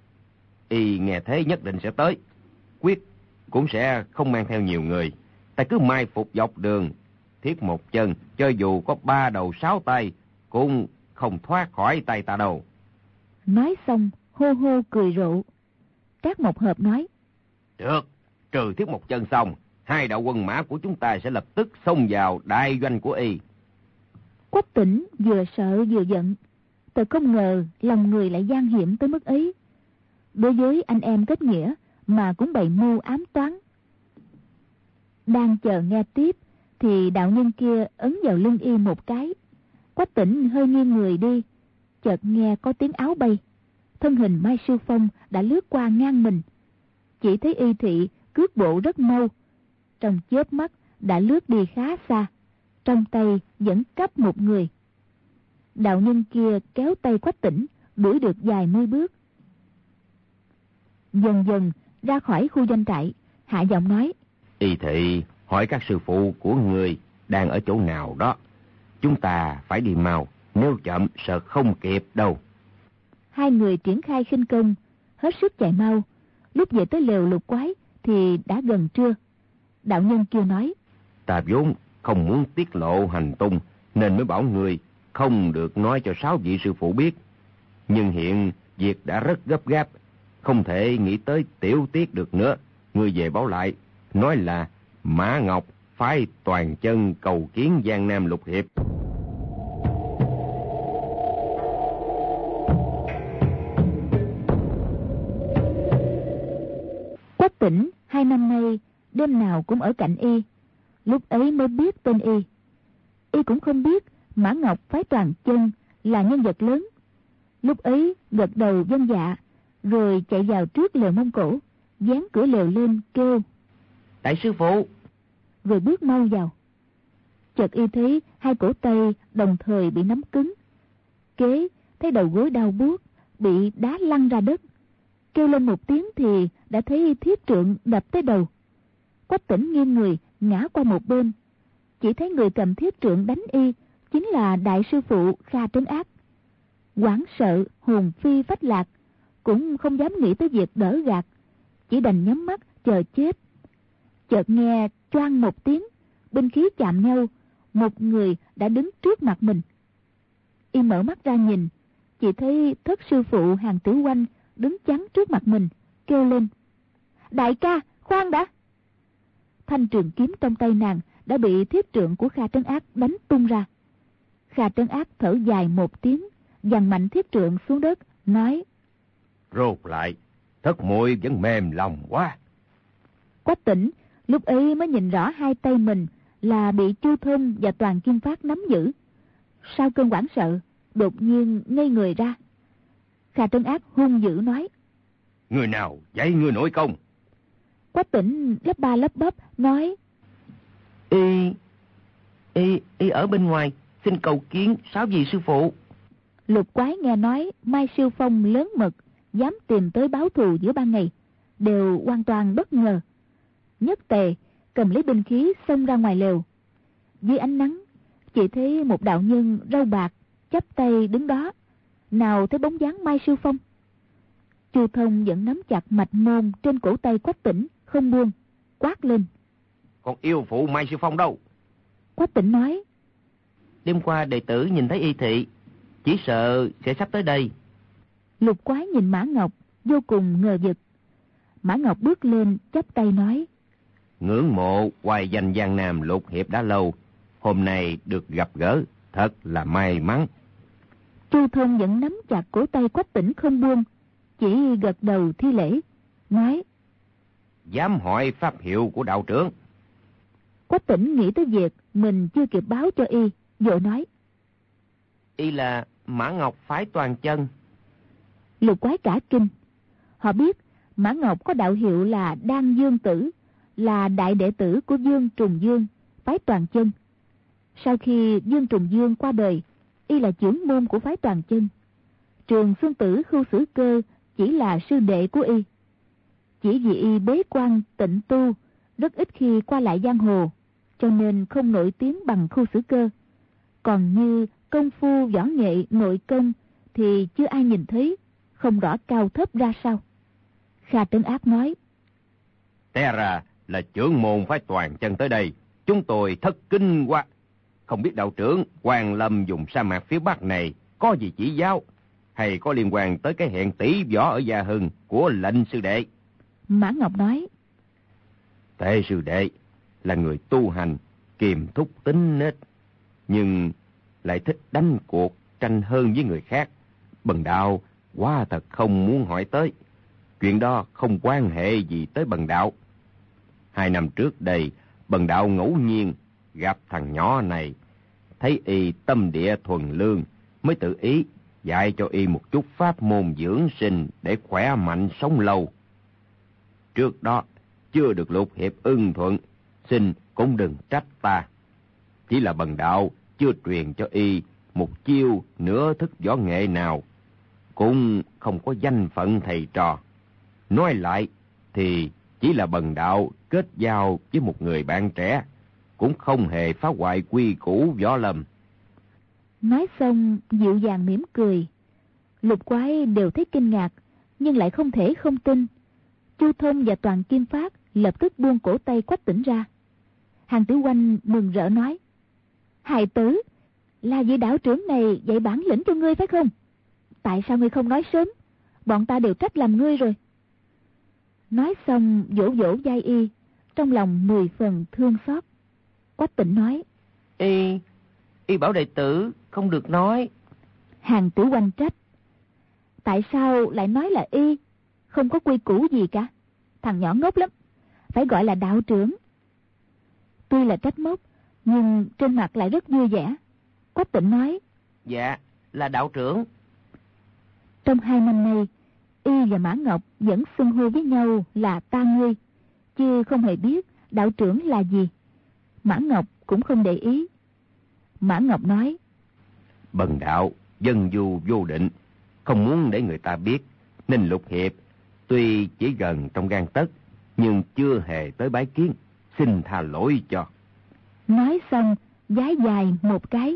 Y nghe thế nhất định sẽ tới, quyết cũng sẽ không mang theo nhiều người. Ta cứ mai phục dọc đường, Thiết Mộc Chân cho dù có ba đầu sáu tay cũng không thoát khỏi tay ta đâu. Nói xong hô hô cười rộ. Trác Mộc Hợp nói: Được, trừ Thiết Mộc Chân xong, hai đạo quân mã của chúng ta sẽ lập tức xông vào đại doanh của y. Quách Tĩnh vừa sợ vừa giận, thật không ngờ lòng người lại gian hiểm tới mức ấy. Đối với anh em kết nghĩa mà cũng bày mưu ám toán. Đang chờ nghe tiếp thì đạo nhân kia ấn vào lưng y một cái. Quách Tĩnh hơi nghiêng người đi, chợt nghe có tiếng áo bay. Thân hình Mai Sư Phong đã lướt qua ngang mình. Chỉ thấy y thị cước bộ rất mau, trong chớp mắt đã lướt đi khá xa, trong tay vẫn cắp một người. Đạo nhân kia kéo tay Quách Tĩnh đuổi được vài mươi bước. Dần dần ra khỏi khu doanh trại, hạ giọng nói: Y thị hỏi các sư phụ của người đang ở chỗ nào đó. Chúng ta phải đi mau, nếu chậm sợ không kịp đâu. Hai người triển khai khinh công, hết sức chạy mau. Lúc về tới lều Lục Quái thì đã gần trưa. Đạo nhân kia nói: Ta vốn không muốn tiết lộ hành tung, nên mới bảo người không được nói cho sáu vị sư phụ biết. Nhưng hiện việc đã rất gấp gáp, không thể nghĩ tới tiểu tiết được nữa. Người về báo lại, nói là Mã Ngọc phái toàn chân cầu kiến Giang Nam Lục Hiệp. Quách Tĩnh hai năm nay đêm nào cũng ở cạnh y, lúc ấy mới biết tên y. Y cũng không biết Mã Ngọc phái toàn chân là nhân vật lớn. Lúc ấy gật đầu vâng dạ, rồi chạy vào trước lều Mông Cổ, dán cửa lều lên kêu: Đại sư phụ! Rồi bước mau vào. Chợt y thấy hai cổ tay đồng thời bị nắm cứng. Kế thấy đầu gối đau buốt, bị đá lăn ra đất. Kêu lên một tiếng thì đã thấy thiết trượng đập tới đầu. Quách Tĩnh nghiêng người ngã qua một bên, chỉ thấy người cầm thiết trượng đánh y chính là đại sư phụ Kha Trấn Ác. Hoảng sợ hồn phi phách lạc, cũng không dám nghĩ tới việc đỡ gạt, chỉ đành nhắm mắt chờ chết. Chợt nghe choang một tiếng, binh khí chạm nhau, một người đã đứng trước mặt mình. Y mở mắt ra nhìn, chỉ thấy thất sư phụ Hàn Tiểu Oanh đứng chắn trước mặt mình, kêu lên: Đại ca, khoan đã! Thanh trường kiếm trong tay nàng đã bị thiết trượng của Kha Trấn Ác đánh tung ra. Kha Trấn Ác thở dài một tiếng, giằng mạnh thiết trượng xuống đất, nói: Rốt lại, thất muội vẫn mềm lòng quá. Quách Tĩnh lúc ấy mới nhìn rõ hai tay mình là bị Chu Thông và Toàn Kim Phát nắm giữ. Sau cơn hoảng sợ, đột nhiên ngây người ra. Kha Trấn Ác hung dữ nói: Người nào dạy người nội công? Quách Tĩnh lắp ba lắp bắp nói: Y, y, y ở bên ngoài, xin cầu kiến sáu vị sư phụ. Lục Quái nghe nói Mai Sư Phong lớn mật, dám tìm tới báo thù giữa ban ngày, đều hoàn toàn bất ngờ. Nhất tề cầm lấy binh khí xông ra ngoài lều. Dưới ánh nắng, chỉ thấy một đạo nhân râu bạc chắp tay đứng đó, nào thấy bóng dáng Mai Sư Phong. Chu Thông vẫn nắm chặt mạch môn trên cổ tay Quách Tĩnh không buông, quát lên: Còn yêu phụ Mai Sư Phong đâu? Quách Tĩnh nói: Đêm qua đệ tử nhìn thấy y thị, chỉ sợ sẽ sắp tới đây. Lục Quái nhìn Mã Ngọc vô cùng ngờ vực. Mã Ngọc bước lên chắp tay nói: Ngưỡng mộ hoài danh Giang Nam Lục Hiệp đã lâu, hôm nay được gặp gỡ, thật là may mắn. Chu Thông vẫn nắm chặt cổ tay Quách Tĩnh không buông, chỉ gật đầu thi lễ, nói: Dám hỏi pháp hiệu của đạo trưởng? Quách Tĩnh nghĩ tới việc mình chưa kịp báo cho y, vội nói: Y là Mã Ngọc phái Toàn Chân. Lục Quái cả kinh. Họ biết Mã Ngọc có đạo hiệu là Đan Dương Tử, là đại đệ tử của Dương Trùng Dương, phái Toàn Chân. Sau khi Dương Trùng Dương qua đời, y là trưởng môn của phái Toàn Chân. Trường Xuân Tử Khưu Sử Cơ chỉ là sư đệ của y. Chỉ vì y bế quan tịnh tu, rất ít khi qua lại giang hồ, cho nên không nổi tiếng bằng Khưu Sử Cơ. Còn như công phu võ nghệ nội công thì chưa ai nhìn thấy, không rõ cao thấp ra sao. Kha Trấn Ác nói: Té ra là trưởng môn phái Toàn Chân tới đây, chúng tôi thất kinh quá. Không biết đạo trưởng Hoàng Lâm dùng sa mạc phía Bắc này có gì chỉ giáo, hay có liên quan tới cái hẹn tỷ võ ở Gia Hưng của lệnh sư đệ? Mã Ngọc nói: Tề sư đệ là người tu hành, kiềm thúc tính nết, nhưng lại thích đánh cuộc, tranh hơn với người khác. Bần đạo quá thật không muốn hỏi tới. Chuyện đó không quan hệ gì tới bần đạo. Hai năm trước đây, bần đạo ngẫu nhiên gặp thằng nhỏ này, thấy y tâm địa thuần lương, mới tự ý dạy cho y một chút pháp môn dưỡng sinh để khỏe mạnh sống lâu. Trước đó chưa được Lục Hiệp ưng thuận, xin cũng đừng trách ta. Chỉ là bần đạo chưa truyền cho y một chiêu nửa thức võ nghệ nào, cũng không có danh phận thầy trò. Nói lại thì chỉ là bần đạo kết giao với một người bạn trẻ, cũng không hề phá hoại quy củ võ lâm. Nói xong dịu dàng mỉm cười. Lục Quái đều thấy kinh ngạc, nhưng lại không thể không tin. Chu Thông và Toàn Kim Phát lập tức buông cổ tay Quách Tĩnh ra. Hàng Tử Oanh mừng rỡ nói: Hài tử, là vị đạo trưởng này dạy bản lĩnh cho ngươi phải không? Tại sao ngươi không nói sớm? Bọn ta đều trách làm ngươi rồi. Nói xong vỗ vỗ vai y, trong lòng mười phần thương xót. Quách Tĩnh nói: Y, y bảo đệ tử không được nói. Hàng Tử Oanh trách: Tại sao lại nói là y? Không có quy củ gì cả. Thằng nhỏ ngốc lắm, phải gọi là đạo trưởng. Tuy là trách móc, nhưng trên mặt lại rất vui vẻ. Quách Tĩnh nói: Dạ, là đạo trưởng. Trong hai năm nay, y và Mã Ngọc vẫn xưng hô với nhau là ta ngươi, chứ không hề biết đạo trưởng là gì. Mã Ngọc cũng không để ý. Mã Ngọc nói: Bần đạo dân du vô định, không muốn để người ta biết, nên Lục Hiệp tuy chỉ gần trong gang tấc, nhưng chưa hề tới bái kiến, xin tha lỗi cho. Nói xong vái dài một cái.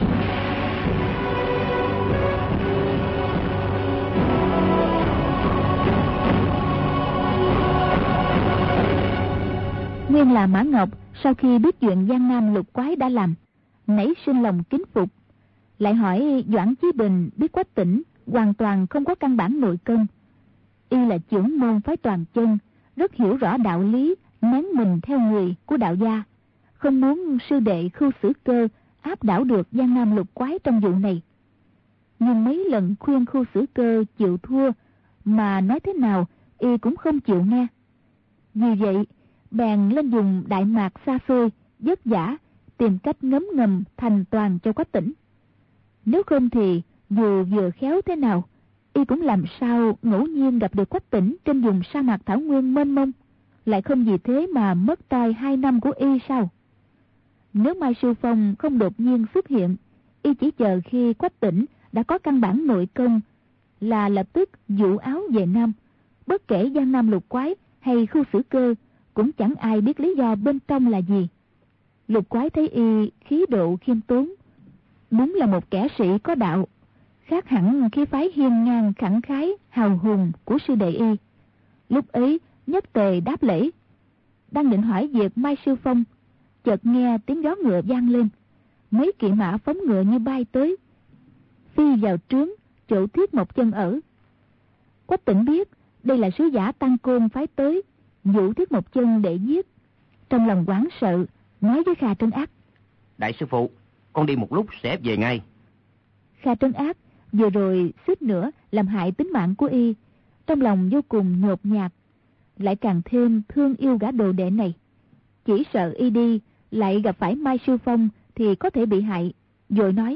Nguyên là Mã Ngọc sau khi biết chuyện Giang Nam Lục Quái đã làm, nảy sinh lòng kính phục. Lại hỏi Doãn Chí Bình biết Quách Tĩnh hoàn toàn không có căn bản nội công. Y là trưởng môn phái Toàn Chân, rất hiểu rõ đạo lý nén mình theo người của đạo gia, không muốn sư đệ Khưu Sử Cơ áp đảo được Giang Nam Lục Quái trong vụ này. Nhưng mấy lần khuyên Khưu Sử Cơ chịu thua, mà nói thế nào y cũng không chịu nghe. Vì vậy bèn lên dùng đại mạc xa xôi vất vả tìm cách ngấm ngầm thành toàn cho Quách Tĩnh. Nếu không thì dù vừa khéo thế nào, y cũng làm sao ngẫu nhiên gặp được Quách Tĩnh trên vùng sa mạc thảo nguyên mênh mông, lại không vì thế mà mất tay hai năm của y sao? Nếu Mai Sư Phong không đột nhiên xuất hiện, y chỉ chờ khi Quách Tĩnh đã có căn bản nội công là lập tức dụ áo về Nam, bất kể Giang Nam Lục Quái hay Khu Sử Cơ, cũng chẳng ai biết lý do bên trong là gì. Lục Quái thấy y khí độ khiêm tốn, đúng là một kẻ sĩ có đạo, khác hẳn khí phái hiên ngang khẳng khái hào hùng của sư đệ y. Lúc ấy nhất tề đáp lễ, đang định hỏi việc Mai Sư Phong, chợt nghe tiếng gió ngựa vang lên, mấy kỵ mã phóng ngựa như bay tới, phi vào trướng chỗ Thiết Mộc Chân ở. Quách Tĩnh biết đây là sứ giả Tăng Côn phái tới dụ Thiết Mộc Chân để giết, trong lòng hoảng sợ, nói với Kha Trấn Ác: Đại sư phụ, con đi một lúc sẽ về ngay. Kha Trấn Ác vừa rồi suýt nữa làm hại tính mạng của y, trong lòng vô cùng nhột nhạt, lại càng thêm thương yêu gã đồ đệ này. Chỉ sợ y đi lại gặp phải Mai Sư Phong thì có thể bị hại, rồi nói: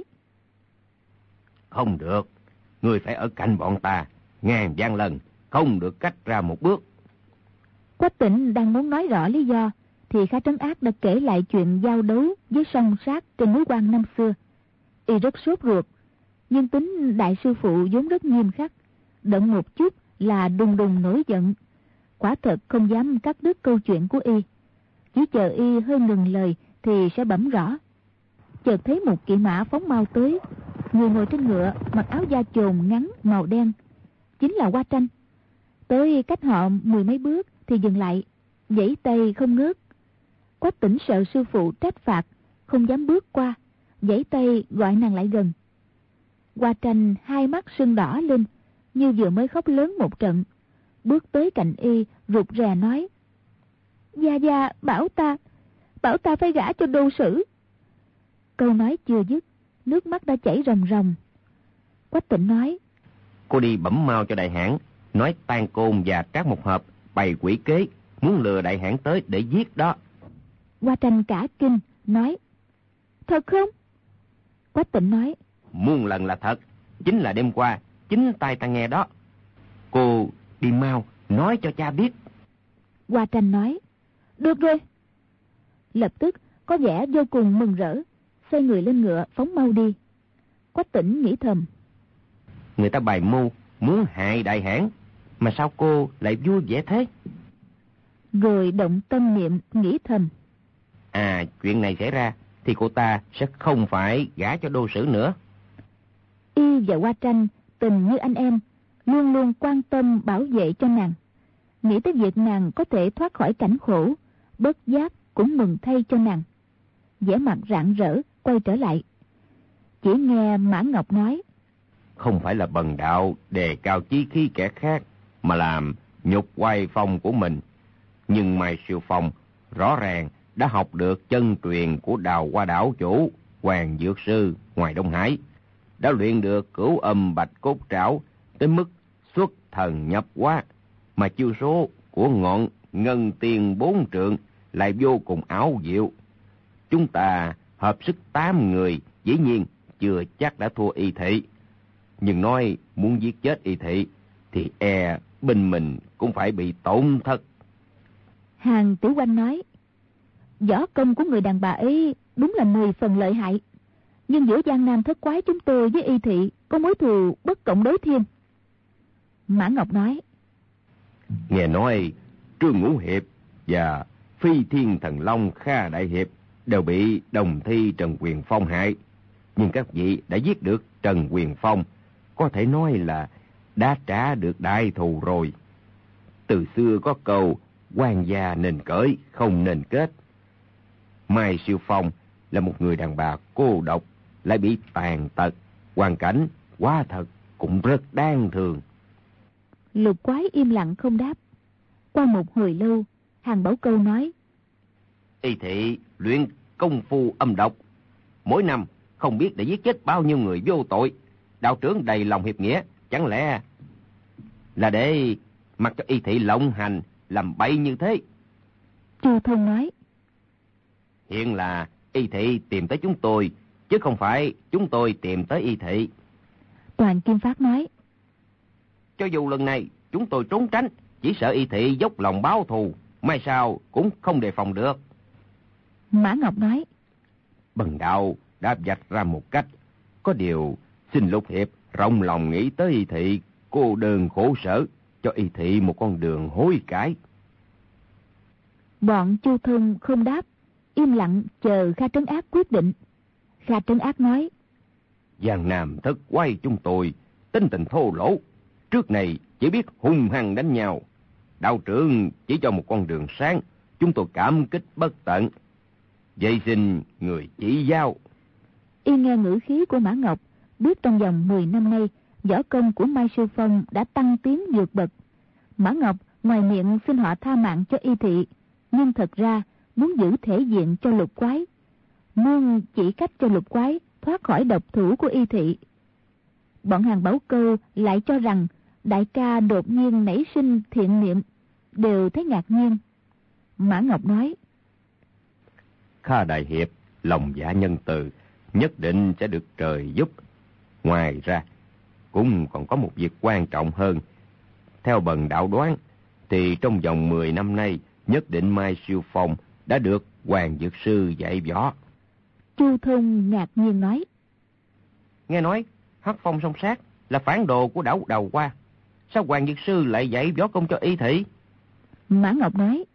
Không được, ngươi phải ở cạnh bọn ta, ngàn vạn lần, không được cách ra một bước. Quách Tĩnh đang muốn nói rõ lý do thì Kha Trấn Ác đã kể lại chuyện giao đấu với song sát trên núi Quan năm xưa. Y rất sốt ruột, nhưng tính đại sư phụ vốn rất nghiêm khắc, động một chút là đùng đùng nổi giận, quả thật không dám cắt đứt câu chuyện của y. Chỉ chờ y hơi ngừng lời thì sẽ bẩm rõ. Chợt thấy một kỵ mã phóng mau tới, người ngồi trên ngựa mặc áo da chồn ngắn màu đen, chính là Hoa Tranh. Tới cách họ mười mấy bước thì dừng lại, giãy tay không ngớt. Quách Tĩnh sợ sư phụ trách phạt, không dám bước qua, giãy tay gọi nàng lại gần. Hoa Tranh hai mắt sưng đỏ lên, như vừa mới khóc lớn một trận, bước tới cạnh y rụt rè nói: Gia Gia bảo ta, bảo ta phải gả cho Đô Sử. Câu nói chưa dứt, nước mắt đã chảy ròng ròng. Quách Tĩnh nói: Cô đi bẩm mau cho đại hãn, nói Tang Côn và Trác Mộc Hợp bày quỷ kế, muốn lừa đại hãn tới để giết đó. Hoa Tranh cả kinh nói: Thật không? Quách Tĩnh nói: Muôn lần là thật, chính là đêm qua chính tai ta nghe đó. Cô đi mau nói cho cha biết. Hoa Tranh nói: Được rồi. Lập tức có vẻ vô cùng mừng rỡ, xoay người lên ngựa phóng mau đi. Quách Tĩnh nghĩ thầm: Người ta bày mưu muốn hại đại hãn, mà sao cô lại vui vẻ thế? Rồi động tâm niệm nghĩ thầm: À, chuyện này xảy ra thì cô ta sẽ không phải gả cho Đô Sử nữa. Y và Hoa Tranh tình như anh em, luôn luôn quan tâm bảo vệ cho nàng. Nghĩ tới việc nàng có thể thoát khỏi cảnh khổ, bất giác cũng mừng thay cho nàng. vẻ mặt rạng rỡ quay trở lại. Chỉ nghe Mã Ngọc nói: Không phải là bần đạo đề cao chí khí kẻ khác, mà làm nhục oai phong của mình. Nhưng Mai Siêu Phong rõ ràng đã học được chân truyền của Đào Hoa Đảo chủ Hoàng Dược Sư ngoài Đông Hải, đã luyện được Cửu Âm Bạch Cốt Trảo tới mức xuất thần nhập hóa, mà chiêu số của ngọn Ngân Tiên Bốn Trượng lại vô cùng ảo diệu. Chúng ta hợp sức tám người, dĩ nhiên chưa chắc đã thua Y Thị, nhưng nói muốn giết chết Y Thị thì e binh mình cũng phải bị tổn thất. Hàng Tiểu Oanh nói: Võ công của người đàn bà ấy đúng là mười phần lợi hại, nhưng giữa Giang Nam thất quái chúng tôi với Y Thị có mối thù bất cộng đối thiên. Mã Ngọc nói: Nghe nói Trương Ngũ Hiệp và Phi Thiên Thần Long Kha Đại Hiệp đều bị đồng thi Trần Quyền Phong hại, nhưng các vị đã giết được Trần Quyền Phong, có thể nói là đã trả được đại thù rồi. Từ xưa có câu quan gia nên cởi, không nên kết. Mai Siêu Phong là một người đàn bà cô độc, lại bị tàn tật, hoàn cảnh quá thật cũng rất đáng thương. Lục Quái im lặng không đáp. Qua một hồi lâu, Hàng Bảo Câu nói: Y Thị luyện công phu âm độc, mỗi năm không biết đã giết chết bao nhiêu người vô tội. Đạo trưởng đầy lòng hiệp nghĩa, chẳng lẽ là để mặc cho Y Thị lộng hành làm bậy như thế? Chu Thông nói: Hiện là Y Thị tìm tới chúng tôi, chứ không phải chúng tôi tìm tới Y Thị. Toàn Kim Phát nói: Cho dù lần này chúng tôi trốn tránh, chỉ sợ Y Thị dốc lòng báo thù, mai sau cũng không đề phòng được. Mã Ngọc nói: Bần đạo đã vạch ra một cách, có điều xin Lục Hiệp rộng lòng nghĩ tới Y Thị cô đơn khổ sở, cho Y Thị một con đường hối cải. Bọn Chu Thông không đáp, im lặng chờ Kha Trấn Ác quyết định. Kha Trấn Ác nói: Giang Nam thất quay chúng tôi tính tình thô lỗ, trước này chỉ biết hung hăng đánh nhau. Đạo trưởng chỉ cho một con đường sáng, chúng tôi cảm kích bất tận. Vậy xin người chỉ giáo. Y nghe ngữ khí của Mã Ngọc, biết trong vòng mười năm nay võ công của Mai Sư Phong đã tăng tiến vượt bậc. Mã Ngọc ngoài miệng xin họ tha mạng cho Y Thị, nhưng thật ra muốn giữ thể diện cho Lục Quái, muốn chỉ cách cho Lục Quái thoát khỏi độc thủ của Y Thị. Bọn Hàng Bảo Câu lại cho rằng đại ca đột nhiên nảy sinh thiện niệm, đều thấy ngạc nhiên. Mã Ngọc nói: Kha đại hiệp lòng dạ nhân từ, nhất định sẽ được trời giúp. Ngoài ra cũng còn có một việc quan trọng hơn. Theo bần đạo đoán thì trong vòng mười năm nay nhất định Mai Siêu Phong đã được Hoàng Dược Sư dạy võ. Chu Thông ngạc nhiên nói: Nghe nói Hắc Phong Song Sát là phản đồ của đảo Đầu Qua, sao Hoàng Dược Sư lại dạy võ công cho Y Thị? Mã Ngọc nói: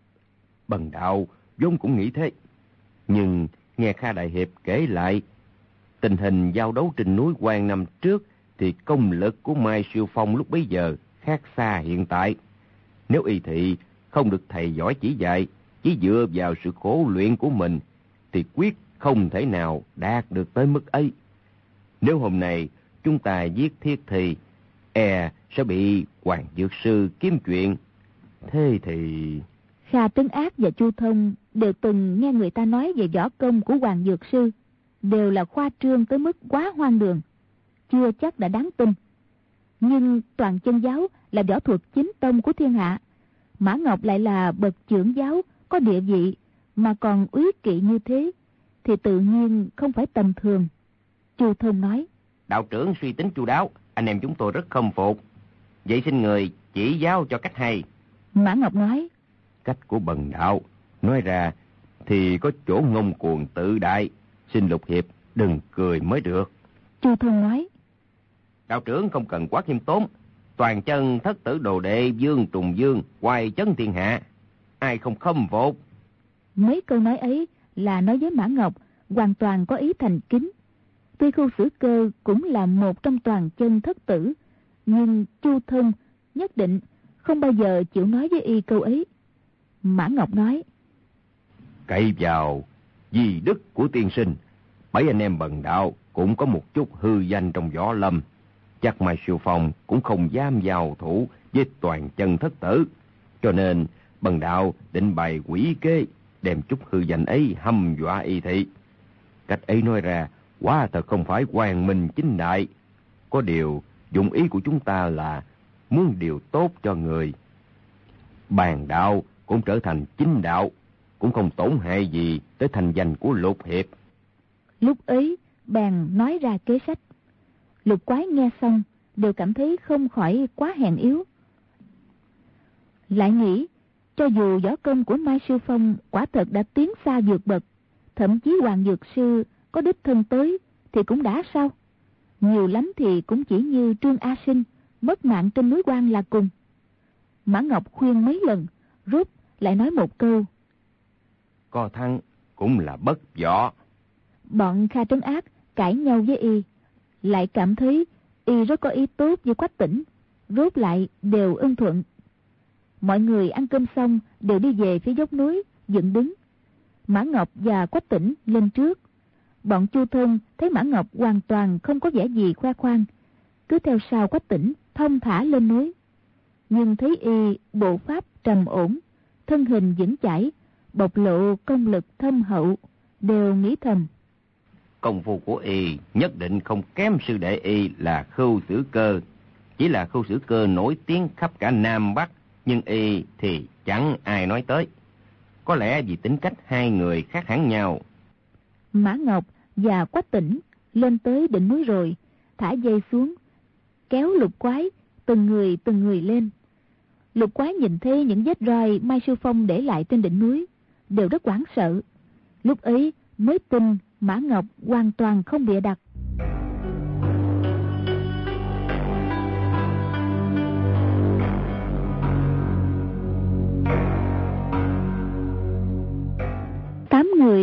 Bần đạo vốn cũng nghĩ thế, nhưng nghe Kha đại hiệp kể lại tình hình giao đấu trên núi Quan năm trước thì công lực của Mai Siêu Phong lúc bấy giờ khác xa hiện tại. Nếu Y Thị không được thầy giỏi chỉ dạy, chỉ dựa vào sự khổ luyện của mình thì quyết không thể nào đạt được tới mức ấy. Nếu hôm nay chúng ta giết Thiết thì e sẽ bị Hoàng Dược Sư kiếm chuyện. Thế thì... Kha Trấn Ác và Chu Thông đều từng nghe người ta nói về võ công của Hoàng Dược Sư, đều là khoa trương tới mức quá hoang đường, chưa chắc đã đáng tin. Nhưng Toàn Chân Giáo là võ thuật chính tông của thiên hạ, Mã Ngọc lại là bậc trưởng giáo có địa vị mà còn úy kỵ như thế, thì tự nhiên không phải tầm thường. Chu Thông nói: Đạo trưởng suy tính chu đáo, anh em chúng tôi rất khâm phục. Vậy xin người chỉ giáo cho cách hay. Mã Ngọc nói: Cách của bần đạo nói ra thì có chỗ ngông cuồng tự đại, xin Lục hiệp đừng cười mới được. Chu Thông nói: Đạo trưởng không cần quá khiêm tốn. Toàn chân thất tử đồ đệ Dương Trùng Dương hoài chấn thiên hạ, ai không khâm phục. Mấy câu nói ấy là nói với Mã Ngọc hoàn toàn có ý thành kính. Tuy Khu Sử Cơ cũng là một trong toàn chân thất tử, nhưng Chu Thông nhất định không bao giờ chịu nói với y câu ấy. Mã Ngọc nói: Cậy vào di đức của tiên sinh, bảy anh em bần đạo cũng có một chút hư danh trong võ lâm, chắc Mai Siêu Phong cũng không dám giao thủ với toàn chân thất tử, cho nên bần đạo định bày quỷ kế đem chút hư danh ấy hăm dọa Y Thị. Cách ấy nói ra quá thật không phải quang minh chính đại. Có điều dụng ý của chúng ta là muốn điều tốt cho người. Bàn đạo cũng trở thành chính đạo, cũng không tổn hại gì tới thành danh của Lục hiệp. Lúc ấy bèn nói ra kế sách. Lục Quái nghe xong đều cảm thấy không khỏi quá hèn yếu, lại nghĩ cho dù võ công của Mai Sư Phong quả thật đã tiến xa vượt bậc, thậm chí Hoàng Dược Sư có đích thân tới thì cũng đã sao, nhiều lắm thì cũng chỉ như Trương A Sinh mất mạng trên núi Quan là cùng. Mã Ngọc khuyên mấy lần, rút lại nói một câu: Có thăng cũng là bất võ. Bọn Kha Trấn Ác cãi nhau với y, lại cảm thấy y rất có ý tốt với Quách Tĩnh, rốt lại đều ưng thuận. Mọi người ăn cơm xong đều đi về phía dốc núi dựng đứng. Mã Ngọc và Quách Tĩnh lên trước. Bọn Chu Thông thấy Mã Ngọc hoàn toàn không có vẻ gì khoe khoang, cứ theo sau Quách Tĩnh thong thả lên núi. Nhưng thấy y bộ pháp trầm ổn, thân hình vững chãi, bộc lộ công lực thâm hậu, đều nghĩ thầm: Công phu của y nhất định không kém sư đệ y là Khưu Sử Cơ. Chỉ là Khưu Sử Cơ nổi tiếng khắp cả Nam Bắc, nhưng y thì chẳng ai nói tới. Có lẽ vì tính cách hai người khác hẳn nhau. Mã Ngọc và Quách Tĩnh lên tới đỉnh núi rồi, thả dây xuống, kéo Lục Quái từng người từng người lên. Lục Quái nhìn thấy những vết roi Mai Sư Phong để lại trên đỉnh núi, đều rất hoảng sợ. Lúc ấy mới tin Mã Ngọc hoàn toàn không bịa đặt.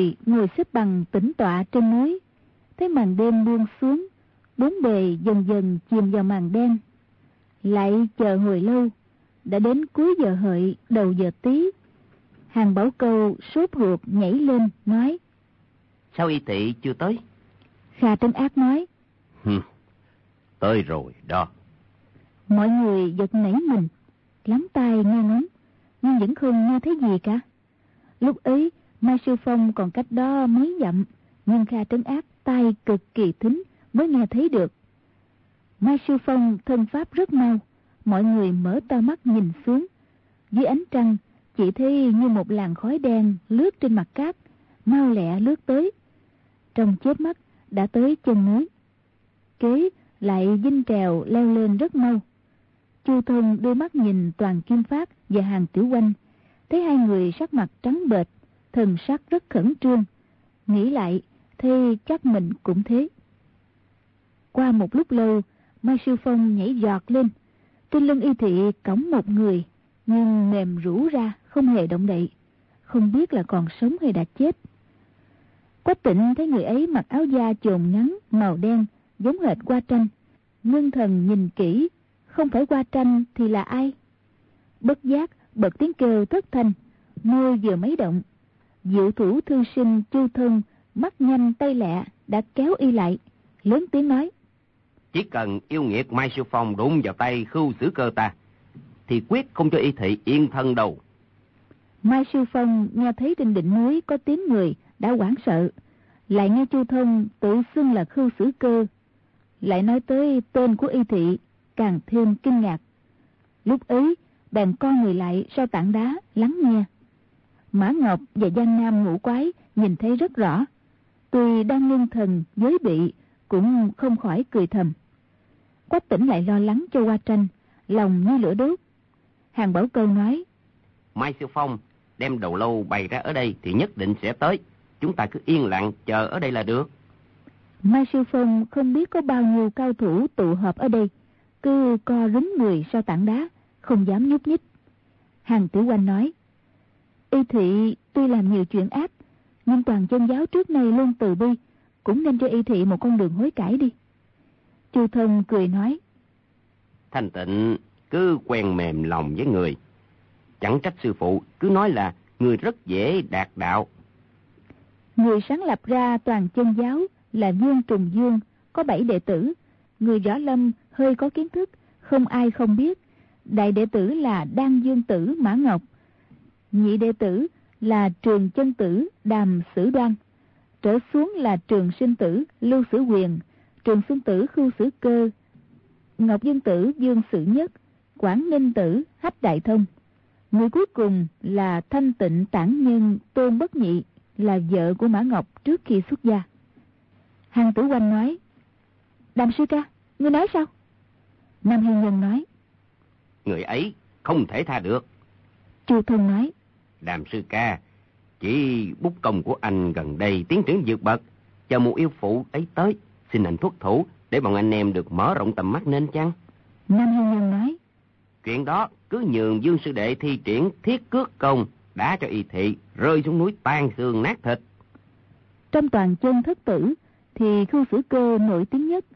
người ngồi xếp bằng tĩnh tọa trên núi. Thấy màn đêm buông xuống, bốn bề dần dần chìm vào màn đen. Lại chờ hồi lâu, đã đến cuối giờ hợi đầu giờ tí. Hàng Bảo Câu sốt ruột nhảy lên nói: Sao Y Thị chưa tới? Kha Trấn Ác nói: Hừm, tới rồi đó. Mọi người giật nảy mình, lắm tai nghe ngóng, nhưng vẫn không nghe thấy gì cả. Lúc ấy Mai Sư Phong còn cách đó mấy dặm, nhưng Kha Trấn Ác tai cực kỳ thính mới nghe thấy được. Mai Sư Phong thân pháp rất mau, mọi người mở to mắt nhìn xuống. Dưới ánh trăng chỉ thấy như một làn khói đen lướt trên mặt cát, mau lẹ lướt tới. Trong chớp mắt đã tới chân núi. Kế lại vinh trèo leo lên rất mau. Chu Thông đưa mắt nhìn Toàn Kim Phát và Hàng Tiểu Oanh, thấy hai người sắc mặt trắng bệch, thần sắc rất khẩn trương. Nghĩ lại thì chắc mình cũng thế. Qua một lúc lâu, Mai Sư Phong nhảy giọt lên. Trên lưng Y Thị cõng một người, nhưng mềm rũ ra, không hề động đậy, không biết là còn sống hay đã chết. Quách Tịnh thấy người ấy mặc áo da chồn ngắn màu đen, giống hệt Hoa Tranh. Ngưng thần nhìn kỹ, không phải Hoa Tranh thì là ai? Bất giác bật tiếng kêu thất thanh, môi vừa mấy động, diệu thủ thư sinh Chu Thông mắt nhanh tay lẹ đã kéo y lại, lớn tiếng nói: Chỉ cần yêu nghiệt Mai Sư Phong đụng vào tay Khưu Sử Cơ ta, thì quyết không cho Y Thị yên thân đâu. Mai Sư Phong nghe thấy trên đỉnh núi có tiếng người đã hoảng sợ, lại nghe Chu Thông tự xưng là Khưu Sử Cơ, lại nói tới tên của Y Thị, càng thêm kinh ngạc. Lúc ấy bèn co người lại sau tảng đá lắng nghe. Mã Ngọc và Giang Nam Ngũ Quái nhìn thấy rất rõ, tuy đang ngưng thần giới bị cũng không khỏi cười thầm. Quách Tĩnh lại lo lắng cho Hoa Tranh, lòng như lửa đốt. Hàng Bảo Câu nói: Mai Sư Phong đem đầu lâu bày ra ở đây thì nhất định sẽ tới, chúng ta cứ yên lặng chờ ở đây là được. Mai Sư Phong không biết có bao nhiêu cao thủ tụ họp ở đây, cứ co rúm người sau tảng đá, không dám nhúc nhích. Hàng Tiểu Oanh nói: Y Thị tuy làm nhiều chuyện ác, nhưng Toàn Chân giáo trước nay luôn từ bi, cũng nên cho Y Thị một con đường hối cải đi. Chu Thông cười nói: Thanh Tịnh cứ quen mềm lòng với người, chẳng trách sư phụ cứ nói là người rất dễ đạt đạo. Người sáng lập ra Toàn Chân giáo là Dương Trùng Dương, có bảy đệ tử. Người võ lâm hơi có kiến thức, không ai không biết. Đại đệ tử là Đan Dương Tử Mã Ngọc, nhị đệ tử là Trường Chân Tử Đàm Sử Đoan, trở xuống là Trường Sinh Tử Lưu Sử Quyền, Trường Xuân Tử Khưu Sử Cơ, Ngọc Dương Tử Dương Sử Nhất, Quảng Ninh Tử Hách Đại Thông. Người cuối cùng là Thanh Tịnh Tản Nhân Tôn Bất Nhị, là vợ của Mã Ngọc trước khi xuất gia. Hàng Tử Oanh nói: Đàm sư ca, ngươi nói sao? Nam Hiên Nhân nói: Người ấy không thể tha được. Chu Thông nói: Đàm sư ca, chỉ bút công của anh gần đây tiến triển vượt bậc, chờ một yêu phụ ấy tới, xin anh thuốc thủ để bọn anh em được mở rộng tầm mắt nên chăng? Nam Hiên Nhân nói: Chuyện đó cứ nhường Dương sư đệ thi triển thiết cước công, đã cho Y Thị rơi xuống núi tan xương nát thịt. Trong Toàn Chân thất tử thì Khưu Sử Cơ nổi tiếng nhất,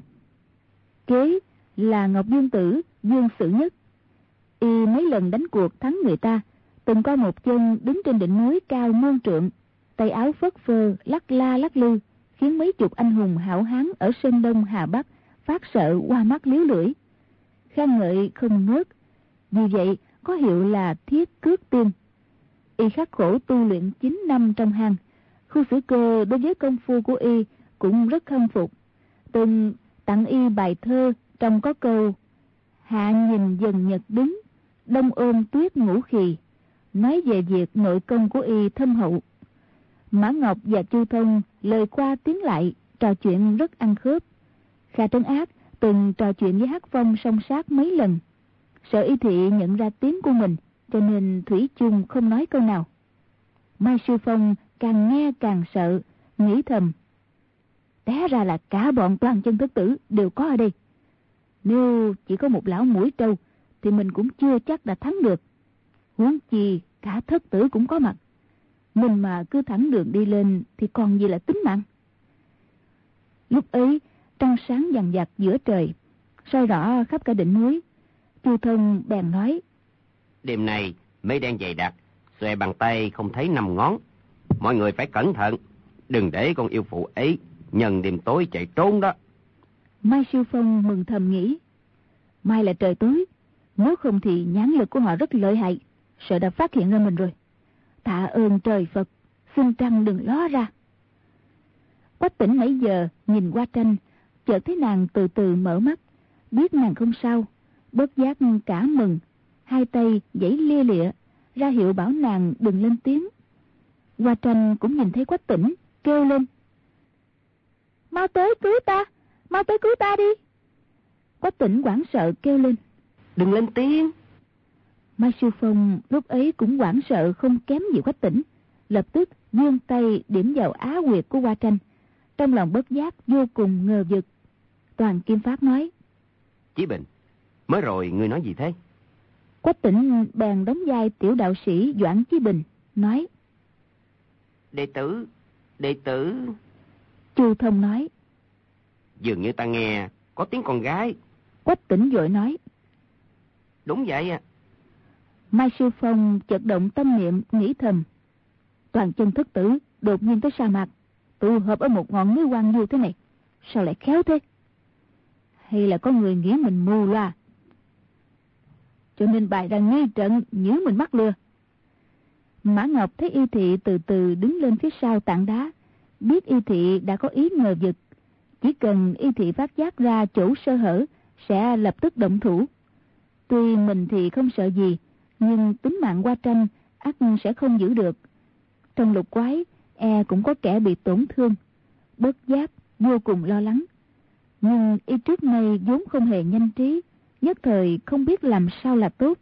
kế là Ngọc Dương Tử Dương Sử Nhất. Y mấy lần đánh cuộc thắng người ta, từng có một chân đứng trên đỉnh núi cao muôn trượng, tay áo phất phơ lắc la lắc lư, khiến mấy chục anh hùng hảo hán ở Sơn Đông Hà Bắc phát sợ qua mắt liếu lưỡi, khen ngợi không ngớt. Vì vậy có hiệu là Thiết Cước Tiên. Y khắc khổ tu luyện chín năm trong hang. Khưu Sử Cơ đối với công phu của Y cũng rất khâm phục, từng tặng Y bài thơ trong có câu: Hạ nhìn dần nhật đứng, đông ôm tuyết ngũ khì, nói về việc nội công của Y thâm hậu. Mã Ngọc và Chu Thông lời qua tiếng lại, trò chuyện rất ăn khớp. Kha Trấn Ác từng trò chuyện với Hắc Phong song sát mấy lần, sợ Y Thị nhận ra tiếng của mình, cho nên thủy chung không nói câu nào. Mai Sư Phong càng nghe càng sợ, nghĩ thầm: té ra là cả bọn Toàn Chân thất tử đều có ở đây. Nếu chỉ có một lão mũi trâu thì mình cũng chưa chắc đã thắng được, huống chi cả thất tử cũng có mặt. mình mà cứ thẳng đường đi lên thì còn gì là tính mạng. Lúc ấy trăng sáng vằng vặc giữa trời, soi rõ khắp cả đỉnh núi. Chu Thân bèn nói: Đêm nay mây đen dày đặc, xòe bàn tay không thấy năm ngón. Mọi người phải cẩn thận, đừng để con yêu phụ ấy nhân đêm tối chạy trốn đó. Mai Siêu Phong mừng thầm nghĩ: mai là trời tối, nếu không thì nhãn lực của họ rất lợi hại, sợ đã phát hiện ra mình rồi. Tạ ơn trời Phật, xin trăng đừng ló ra. Quách Tĩnh nãy giờ nhìn qua tranh, chợt thấy nàng từ từ mở mắt, biết nàng không sao, bất giác cả mừng, hai tay giãy lia lịa, ra hiệu bảo nàng đừng lên tiếng. Hoa Tranh cũng nhìn thấy Quách Tĩnh, kêu lên: mau tới cứu ta, mau tới cứu ta đi. Quách Tĩnh hoảng sợ kêu lên: đừng lên tiếng. Mai Siêu Phong lúc ấy cũng hoảng sợ không kém gì Quách Tĩnh, lập tức vươn tay điểm vào á huyệt của Hoa Tranh, trong lòng bất giác vô cùng ngờ vực. Toàn Kim Phát nói: Chí Bình, mới rồi ngươi nói gì thế? Quách Tĩnh bèn đóng vai tiểu đạo sĩ Doãn Chí Bình, nói: Đệ tử, đệ tử. Chu Thông nói: Dường như ta nghe có tiếng con gái. Quách Tĩnh vội nói: Đúng vậy à. Mai Siêu Phong chợt động tâm niệm nghĩ thầm: Toàn chân thất tử đột nhiên tới sa mạc, tụ hợp ở một ngọn núi hoang vu thế này, sao lại khéo thế? Hay là có người nghĩ mình mù loa, cho nên bày ra nghi trận nhớ mình mắc lừa. Mã Ngọc thấy Y Thị từ từ đứng lên phía sau tảng đá, biết Y Thị đã có ý ngờ vực, chỉ cần Y Thị phát giác ra chỗ sơ hở sẽ lập tức động thủ. Tuy mình thì không sợ gì, nhưng tính mạng Hoa Tranh ắt sẽ không giữ được. Trong lục quái e cũng có kẻ bị tổn thương, bất giác vô cùng lo lắng. Nhưng Y trước nay vốn không hề nhanh trí, nhất thời không biết làm sao là tốt.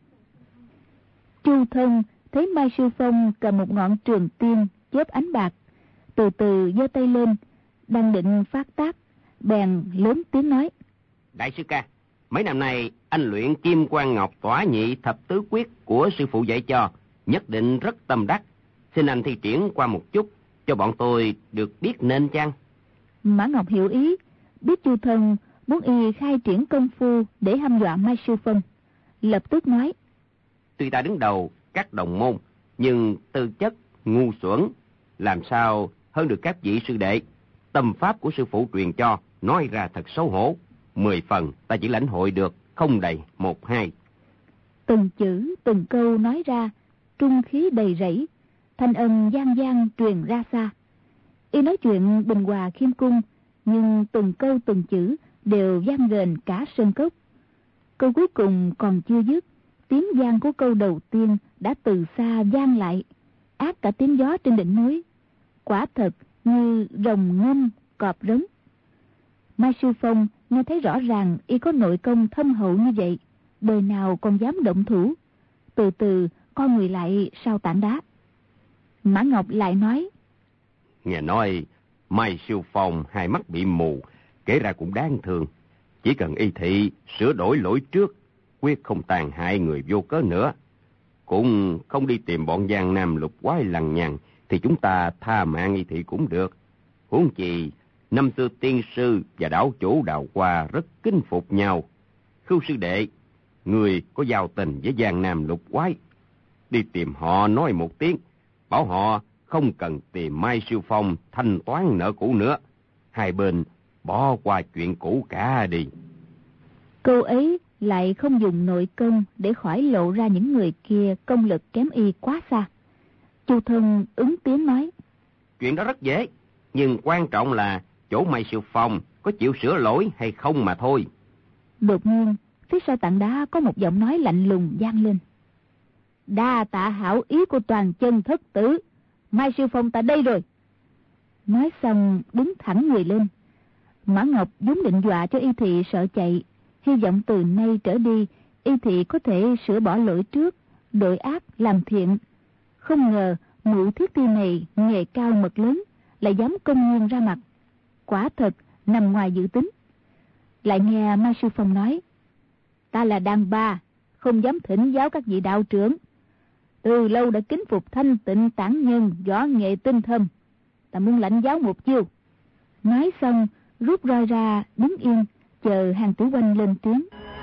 Chu Thân thấy Mai Siêu Phong cầm một ngọn trường tiên chớp ánh bạc, từ từ giơ tay lên, đang định phát tác, bèn lớn tiếng nói: Đại sư ca, mấy năm nay anh luyện Kim Quang Ngọc Tỏa Nhị Thập Tứ Quyết của sư phụ dạy cho, nhất định rất tâm đắc. Xin anh thi triển qua một chút, cho bọn tôi được biết nên chăng? Mã Ngọc hiểu ý, biết Chu Thân muốn Y khai triển công phu để hăm dọa Mai Siêu Phong, lập tức nói: Tuy ta đứng đầu các đồng môn, nhưng tư chất ngu xuẩn, làm sao hơn được các vị sư đệ. Tâm pháp của sư phụ truyền cho, nói ra thật xấu hổ. Mười phần ta chỉ lãnh hội được không đầy một hai. Từng chữ từng câu nói ra, trung khí đầy rẫy, thanh âm vang vang truyền ra xa. Y nói chuyện bình hòa khiêm cung, nhưng từng câu từng chữ đều vang rền cả sân cốc. Câu cuối cùng còn chưa dứt, tiếng vang của câu đầu tiên đã từ xa vang lại, át cả tiếng gió trên đỉnh núi. Quả thật như rồng ngâm cọp rống. Mai Siêu Phong nghe thấy rõ ràng Y có nội công thâm hậu như vậy, đời nào còn dám động thủ, từ từ co người lại sau tảng đá. Mã Ngọc lại nói: Nghe nói Mai Siêu Phong hai mắt bị mù, kể ra cũng đáng thương. Chỉ cần Y Thị sửa đổi lỗi trước, quyết không tàn hại người vô cớ nữa, cũng không đi tìm bọn giang nam lục quái lằng nhằng, thì chúng ta tha mạng Y Thị cũng được. Huống chi năm xưa tiên sư và đảo chủ Đào Hoa rất kính phục nhau. Khưu sư đệ, người có giao tình với giang nam lục quái, đi tìm họ nói một tiếng, bảo họ không cần tìm Mai Siêu Phong thanh toán nợ cũ nữa, hai bên bỏ qua chuyện cũ cả đi. Câu ấy lại không dùng nội công để khỏi lộ ra những người kia công lực kém Y quá xa. Chu Thân ứng tiếng nói: Chuyện đó rất dễ, nhưng quan trọng là chỗ Mai Siêu Phong có chịu sửa lỗi hay không mà thôi. Đột nhiên phía sau tảng đá có một giọng nói lạnh lùng vang lên: Đa tạ hảo ý của Toàn chân thất tử, Mai Siêu Phong ta đây rồi. Nói xong đứng thẳng người lên. Mã Ngọc vốn định dọa cho Y Thị sợ chạy, hy vọng từ nay trở đi Y Thị có thể sửa bỏ lỗi trước, đổi ác làm thiện. Không ngờ mụ thiết ti này nghề cao mật lớn, lại dám công nhiên ra mặt, quả thật nằm ngoài dự tính. Lại nghe Mai Sư Phong nói: Ta là đàn bà, không dám thỉnh giáo các vị đạo trưởng. Từ lâu đã kính phục thanh tịnh tản nhân, võ nghệ tinh thâm. Ta muốn lãnh giáo một chiêu. Nói xong, rút roi ra, đứng yên, chờ Hàng Tử Oanh lên tiếng.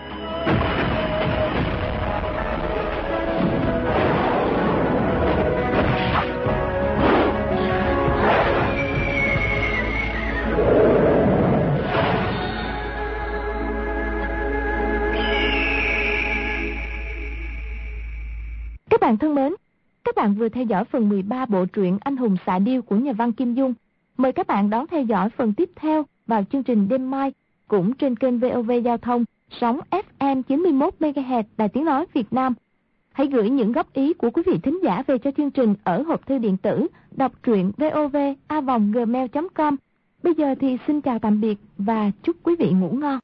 Các bạn thân mến, các bạn vừa theo dõi phần mười ba bộ truyện Anh hùng xạ điêu của nhà văn Kim Dung. Mời các bạn đón theo dõi phần tiếp theo vào chương trình đêm mai, cũng trên kênh vê o vê Giao thông, sóng ép em chín mươi mốt mê ga héc Đài Tiếng Nói Việt Nam. Hãy gửi những góp ý của quý vị thính giả về cho chương trình ở hộp thư điện tử đọc truyện vov a vòng gmail chấm com. Bây giờ thì xin chào tạm biệt và chúc quý vị ngủ ngon.